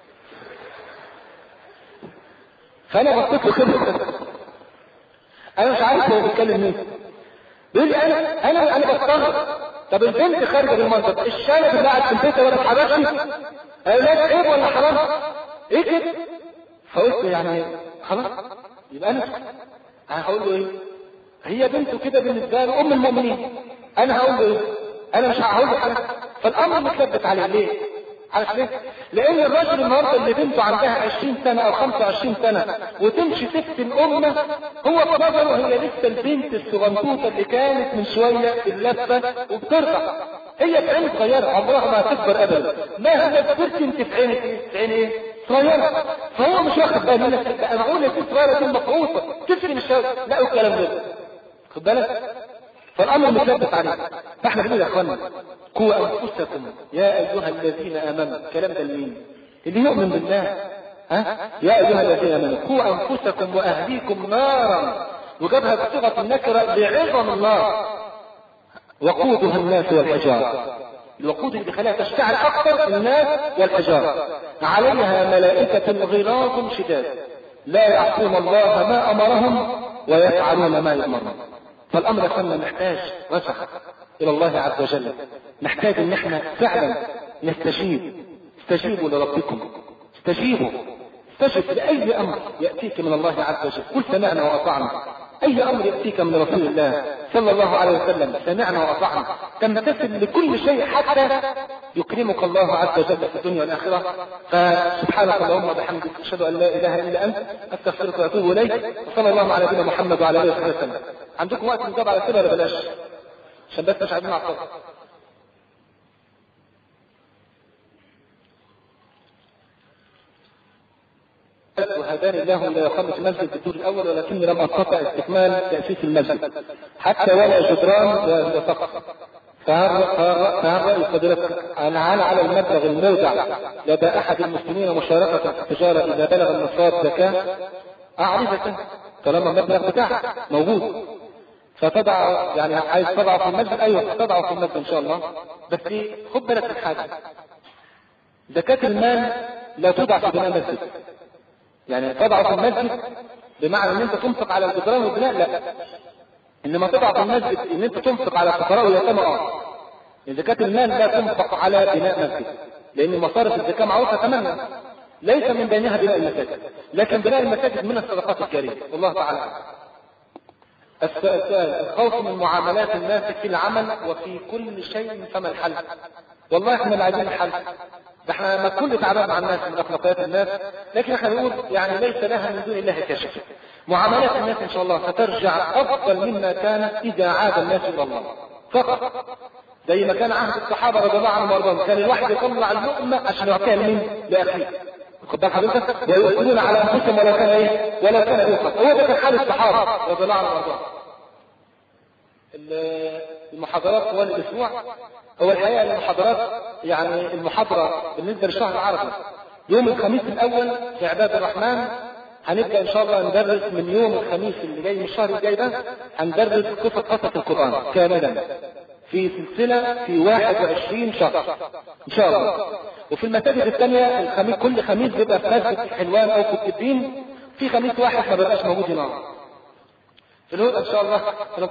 Speaker 1: فانا بصيت له كده انا مش عارف هو بيتكلم مين. بيقول لي انا انا انا بستغرب، طب البنت خارجه بالمنطق الشارع اللي قاعد في البيت ولا في حبشتي اولاد عيب ولا حرام ايه كده؟ فقلت يعني خلاص يبقى انا هقول له ايه؟ هي بنته كده بالنسبه له ام المؤمنين، انا هقول له ايه؟ انا مش هقول له حاجه. فالامر متثبت عليه ليه؟ عارف ليه؟ لان الراجل النهارده اللي بنته عندها عشرين سنه او خمسة وعشرين سنه وتمشي تفتن امه، هو في نظره هي لسه البنت الصغنطوطه اللي كانت من شويه في اللفه وبترضع. هي في عين صغيره عمرها ما هتكبر ابدا، مهما كبرت انت في عينك ايه؟ في عين ايه؟ صغيره. فهو مش واخد باله منك بقى معقول في صغيره دي مقعوصه تفتن الشارع، لا الكلام ده خد بالك. فالامر مثبت عليه. فاحنا بنقول يا اخوانا قوا انفسكم يا ايها الذين امنوا. الكلام ده لمين؟ اللي يؤمن بالله. ها يا ايها الذين امنوا قوا انفسكم واهليكم نارا، وجابها بصيغه النكره لعظم النار وقودها الناس والحجاره. الوقود اللي بيخليها تشتعل اكثر الناس والحجاره، عليها ملائكه غلاظ شداد لا يعصون الله ما امرهم ويفعلون ما يؤمرون. فالامر يا فندم محتاج رجع الى الله عز وجل، نحتاج ان احنا فعلا نستجيب. استجيبوا لربكم، استجيبوا استجب لاي امر ياتيك من الله عز وجل. قل سمعنا واطعنا. اي امر ياتيك من رسول الله صلى الله عليه وسلم سمعنا واطعنا، تمتثل لكل شيء حتى يكرمك الله عز وجل في الدنيا والاخره. فسبحانك اللهم وبحمدك اشهد ان لا اله الا انت استغفرك واتوب اليك. وصلى الله على نبينا محمد وعلى اله وصحبه وسلم. عندكم وقت نجاوب على كده ولا بلاش؟ عشان بس مش عايزين نعطل. وهداني الله لا يخلص المسجد في الدور الاول ولكني لم استطع استكمال تاسيس المسجد حتى ولا جدران ولا سقف. فهل رأي فضيلتك أن على المبلغ المودع لدى أحد المسلمين مشاركة في التجارة إذا بلغ النصاب زكاة؟ أعرفة طالما المبلغ بتاعك موجود فتضع يعني عايز تضعه في المسجد. أيوة تضعه في المسجد إن شاء الله، بس خد بالك من حاجة، زكاة المال لا توضع في بناء المسجد. يعني تضعه في المسجد بمعنى ان انت تنفق على الجدران والبناء لا، انما تضع في المسجد ان انت تنفق على الفقراء واليتامى. اه زكاة المال لا تنفق على بناء مسجد، لان مصارف الزكاة معروفة تماما ليس من بينها بناء المساجد، لكن بناء المساجد من الصدقات الجارية. والله تعالى. السؤال الخوف من معاملات الناس في العمل وفي كل شيء فما الحل؟ والله احنا اللي عايزين الحل. احنا ما كل تعبان مع الناس من اخلاقيات الناس، لكن احنا نقول يعني ليس لها من دون الله كشف. معاملات الناس ان شاء الله سترجع افضل مما كانت اذا عاد الناس الى الله فقط. زي ما كان عهد الصحابه رضي الله عنهم وارضاهم، كان الواحد يطلع اللقمه عشان يعطيها لمين؟ لاخيه. خد بالك حضرتك؟ ويؤثرون على انفسهم ولا كان ايه؟ ولا كان يوقف. هو ده كان حال الصحابه رضي الله عنهم وارضاهم. المحاضرات طوال الاسبوع، هو الحقيقه المحاضرات يعني المحاضره بالنسبه للشهر العربي يوم الخميس الاول في عباد الرحمن هنبدا ان شاء الله ندرس. من يوم الخميس اللي جاي من الشهر الجاي ده هندرس قصه قصه القران كاملا في سلسله في واحد وعشرين شهر ان شاء الله. وفي المساجد الثانيه الخميس كل خميس بيبقى في مسجد حلوان او في التبين، في خميس واحد ما بيبقاش موجود هنا. في الهدى ان شاء الله.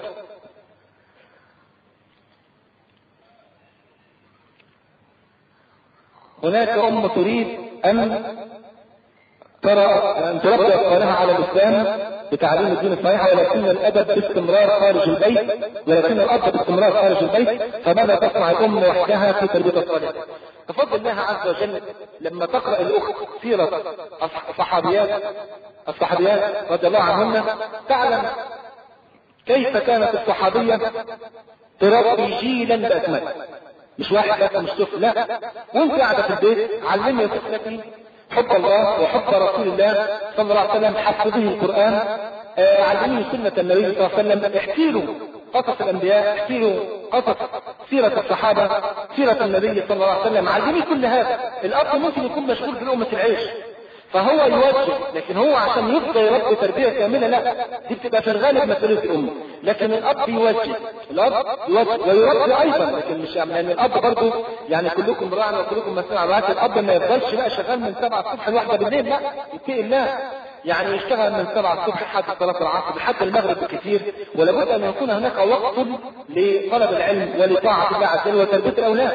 Speaker 1: هناك ام تريد ان ترى ان تربي اطفالها على الاسلام بتعليم الدين الصحيح، ولكن الاب باستمرار خارج البيت ولكن الاب باستمرار خارج البيت، فماذا تصنع الام وحدها في تربيه اطفالها؟ بفضل الله عز وجل لما تقرا الاخت سيره الصحابيات الصحابيات رضي الله عنهن تعلم كيف كانت الصحابيه تربي جيلا باكمله، مش واحد بس مش طفل، لا، وانت قاعده في البيت علمي طفلك حب الله وحب رسول الله صلى الله عليه وسلم، حفظه القرآن، آه علميه سنة النبي صلى الله عليه وسلم، احكي له قصص الأنبياء، احكي له قصص سيرة الصحابة، سيرة النبي صلى الله عليه وسلم، علميه كل هذا. الأب ممكن يكون مشغول في لقمة العيش فهو يوجه، لكن هو عشان يبقى يربي تربية كاملة لا، دي بتبقى في الغالب مسؤولية الأم، لكن الأب يوجه، الأب يوجه ويربي أيضا، لكن مش لأن الأب برضه يعني كلكم راعي وكلكم مسؤول عن رعاية. الأب ما يفضلش بقى شغال من سبعة الصبح لواحدة بالليل، لا، يتقي الله، يعني يشتغل من سبعة الصبح لحد صلاة العصر لحد المغرب بكثير، ولابد أن يكون هناك وقت لطلب العلم ولطاعة الله عز وجل وتربية الأولاد.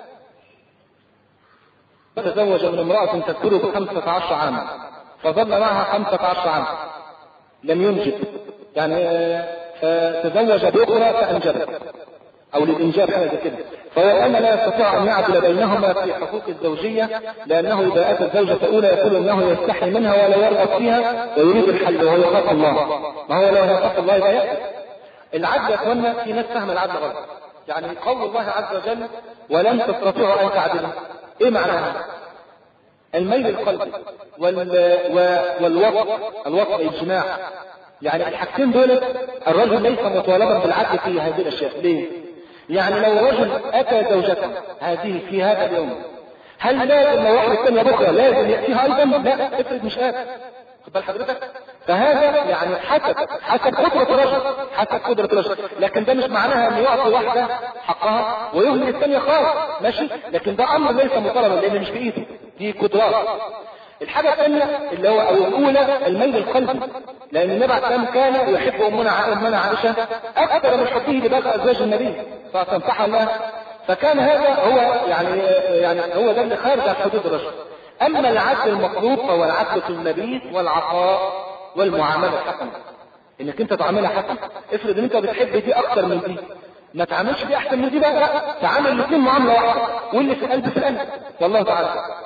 Speaker 1: تزوج من امرأة تذكره بخمسة عشر عاما فظل معها خمسة عشر عاما لم ينجب، يعني تزوج بأخرى فأنجبت أو للإنجاب حاجة كده، فهو الآن لا يستطيع أن يعدل بينهما في حقوق الزوجية، لأنه إذا أتى الزوجة الأولى يقول أنه يستحي منها ولا يرغب فيها ويريد الحل وهو يخاف الله، ما هو لو يخاف الله يبقى يأتي. العدل يا إخوانا في ناس فهم العدل غلط، يعني قول الله عز وجل ولن تستطيعوا أن تعدلوا، إيه معناها؟ الميل القلبي والوطء الوطء الجماع، يعني الحاجتين دول الرجل ليس مطالبا بالعدل في هذه الاشياء. ليه؟ يعني لو رجل اتى زوجته هذه في هذا اليوم هل لازم لو واحد الثانيه بكره لازم ياتيها ايضا؟ لا، افرض مش قادر، خد بال حضرتك، فهذا يعني حسب حسب قدره الرجل، حسب قدره الرجل، لكن ده مش معناها ان يعطي واحده حقها ويهمل الثانيه خالص، ماشي، لكن ده امر ليس مطالبا لان مش بايده، دي قدرات. الحاجة الثانية اللي هو او الاولى الميل القلبي، لان النبي عليه السلام كان يحب امنا امنا عائشة اكثر من حبه لباقي ازواج النبي فتنصح الله، فكان هذا هو يعني يعني هو ده اللي خارج عن حدود الرجل. اما العدل المطلوب فهو العدل في المبيت والعطاء والمعاملة الحسنة، انك انت تعاملها حسنة. افرض ان انت بتحب دي اكثر من دي ما تعاملش دي احسن من دي بقى، لا، تعامل الاثنين معاملة واحدة، واللي في القلب في القلب، والله تعالى.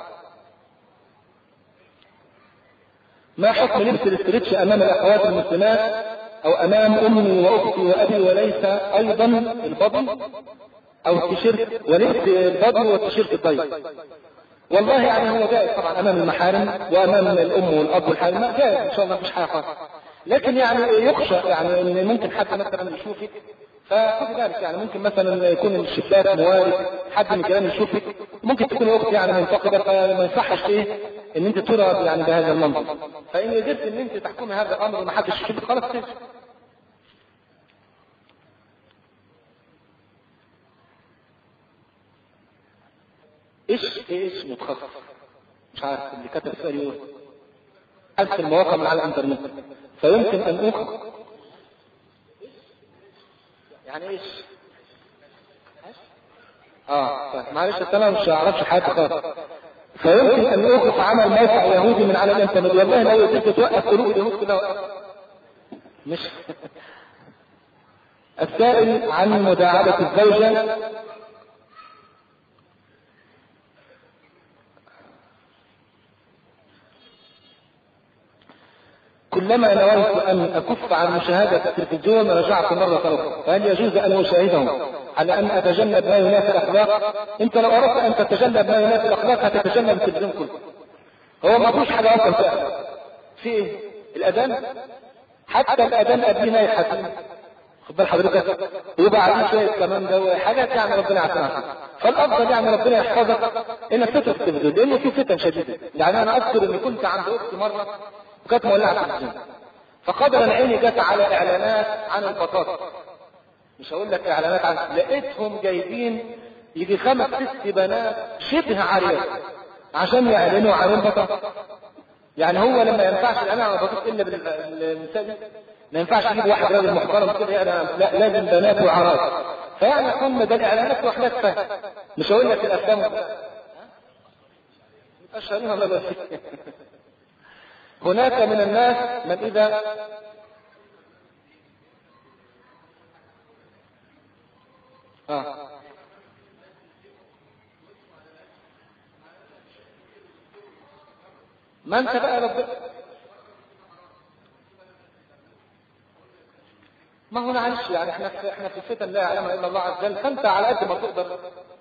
Speaker 1: ما حكم لبس الاسترتش امام الاخوات المسلمات او امام امي واختي وابي وليس ايضا البضي او التيشيرت ولبس البضي والتيشيرت الضيق؟ والله يعني هو جائز طبعا امام المحارم وامام الام والاب والحارم، جائز ان شاء الله مفيش حاجه خالص، لكن يعني يخشى يعني ان ممكن حد مثلا يشوفك فخذي بالك، يعني ممكن مثلا يكون الشباك موارد حد من الكلام يشوفك، ممكن تكون اخت يعني منتقده، فما يصحش ايه ان انت ترى يعني بهذا المنظر، فان قدرت ان انت تحكمي هذا الامر وما حدش يشوفك خلاص كده. ايش ايش متخصص مش عارف اللي كتب السؤال يقول ألف المواقع من على الانترنت فيمكن ان اخذ يعني ايش اه طيب معلش انا مش هعرفش حاجه خالص. فيمكن ان يوقف عمل موقع يهودي من على الانترنت، والله لو قدرت توقف قلوب اليهود كلها مش السائل عن مداعبة الزوجة كلما نويت ان اكف عن مشاهدة التلفزيون رجعت مرة اخرى، فهل يجوز ان اشاهده على ان اتجنب ما ينافي الاخلاق؟ انت لو اردت ان تتجنب ما ينافي الاخلاق هتتجنب التلفزيون كله، هو ما فيش حاجة اصلا فعلا في ايه الاذان، حتى الاذان قبلنا يحسن، خد بال حضرتك، ويبقى عليه شويه كمان ده حاجات يعني ربنا يعافينا، فالافضل يعني ربنا يحفظك انك تترك التلفزيون لانه في فتن شديده. يعني انا اذكر اني كنت عند اختي مره وكانت مولعه التلفزيون، فقدرا عيني جت على اعلانات عن البطاطا، مش هقول لك اعلانات عن، لقيتهم جايبين يجي خمس ست بنات شبه عاريات عشان يعلنوا عن البطاطا. يعني هو لما ينفعش الاعلان عن البطاطا الا بالنساء، ما ينفعش يجيب واحد راجل محترم كده يعني لا لازم بنات وعراس. فيعني قلنا ده الاعلانات واحداثها مش هقول لك الافلام اشهرين ولا بس. هناك من الناس من اذا اه ما انت بقى رب... ما هو معلش يعني احنا في احنا في الفتن لا يعلمها الا الله عز وجل، فانت على قد ما تقدر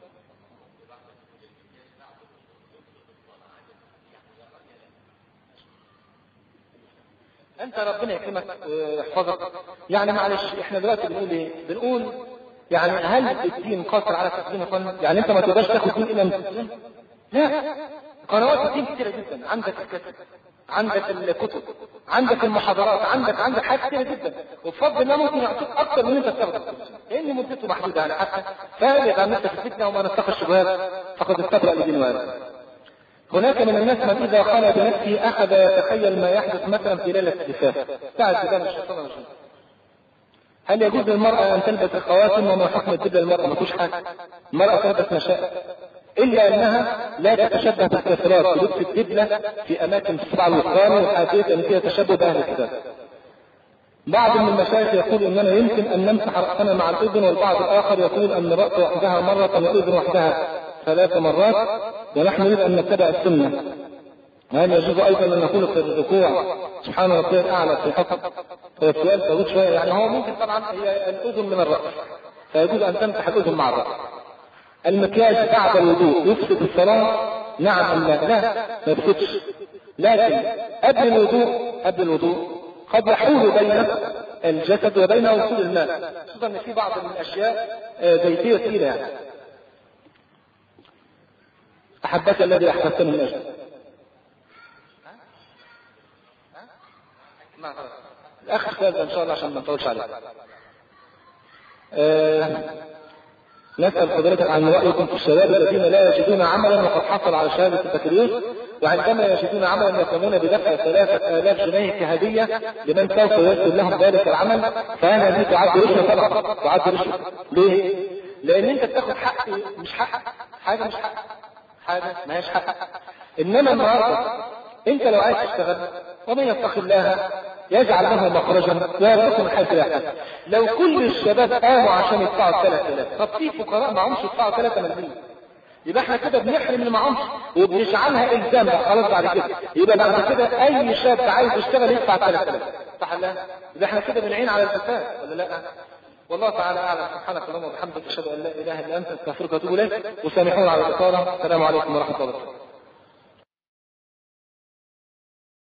Speaker 1: انت ربنا يكرمك ويحفظك. يعني معلش احنا دلوقتي بنقول ايه؟ بنقول يعني هل الدين قاصر على تقديم القانون؟ يعني انت ما تقدرش تاخد دين الا من لا، قنوات الدين كتيره جدا، عندك الكتب، عندك الكتب، عندك المحاضرات، عندك عندك حاجات كتيره جدا، وبفضل الله ممكن يعطيك اكثر من انت بتاخده، لان مدته محدوده يعني حتى فابعد عن نفسك الفتنه وما نتقي الشبهات فقد استبرأ لدين وارد. هناك من الناس من اذا قال بنفسه اخذ يتخيل ما يحدث مثلا في ليله الزفاف بتاع زبان الشيطان والجن. هل يجوز للمرأة أن تلبس الخواتم وما حكم الدبلة للمرأة؟ ما فيش حاجة، المرأة تلبس ما شاء إلا أنها لا تتشبه بالكافرات بلبس الدبلة في أماكن السبع الوسطاني والحادية أن فيها تشبه بأهل الكتاب. بعض من المشايخ يقول إننا يمكن أن نمسح رأسنا مع الأذن، والبعض الآخر يقول أن الرأس وحدها مرة والأذن وحدها ثلاث مرات، ونحن نريد أن نتبع السنة. وهل يجوز أيضا أن نقول في الركوع سبحان ربي الأعلى في حكم؟ هو السؤال طويل شوية، يعني هو ممكن طبعا هي الأذن من الرأس فيجوز أن تمسح الأذن مع الرأس. المكياج بعد الوضوء يفسد الصلاة؟ نعم أم لا؟ لا ما يفسدش، لكن قبل الوضوء قبل الوضوء قد يحول بين الجسد وبين وصول الماء، خصوصا ان في بعض من الاشياء زيتيه ثقيله يعني. احبك الذي احببتني من اجله. الاخ الثالث ان شاء الله عشان ما نطولش عليه. أه نسأل حضرتك عن رأيكم في الشباب الذين لا يجدون عملا وقد حصل على شهادة البكالوريوس، وعندما يجدون عملا يقومون بدفع ثلاثة آلاف جنيه كهدية لمن سوف ييسر لهم ذلك العمل، فهذا دي تعد رشوة طبعا، تعد رشوة. ليه؟ لأن أنت بتاخد حق مش حق، حاجة مش حق، حاجة ما هيش حق. إنما النهارده أنت لو عايز تشتغل ومن يتق الله يجعل له مخرجا ويرزقه من حيث لا يحتسب. لو كل الشباب قاموا عشان يدفعوا ثلاثة آلاف، طب في فقراء معهمش يدفعوا ثلاثة ملايين، يبقى احنا كده بنحرم اللي معهمش وبنجعلها الزام بقى خلاص بعد كده، يبقى بعد كده اي شاب عايز يشتغل يدفع ثلاثة آلاف، صح ولا لا؟ يبقى احنا كده بنعين على الفساد ولا لا؟ والله تعالى اعلم. سبحانك اللهم وبحمدك اشهد ان لا اله الا انت استغفرك واتوب اليك، وسامحونا على الاطاله. السلام عليكم ورحمه الله وبركاته.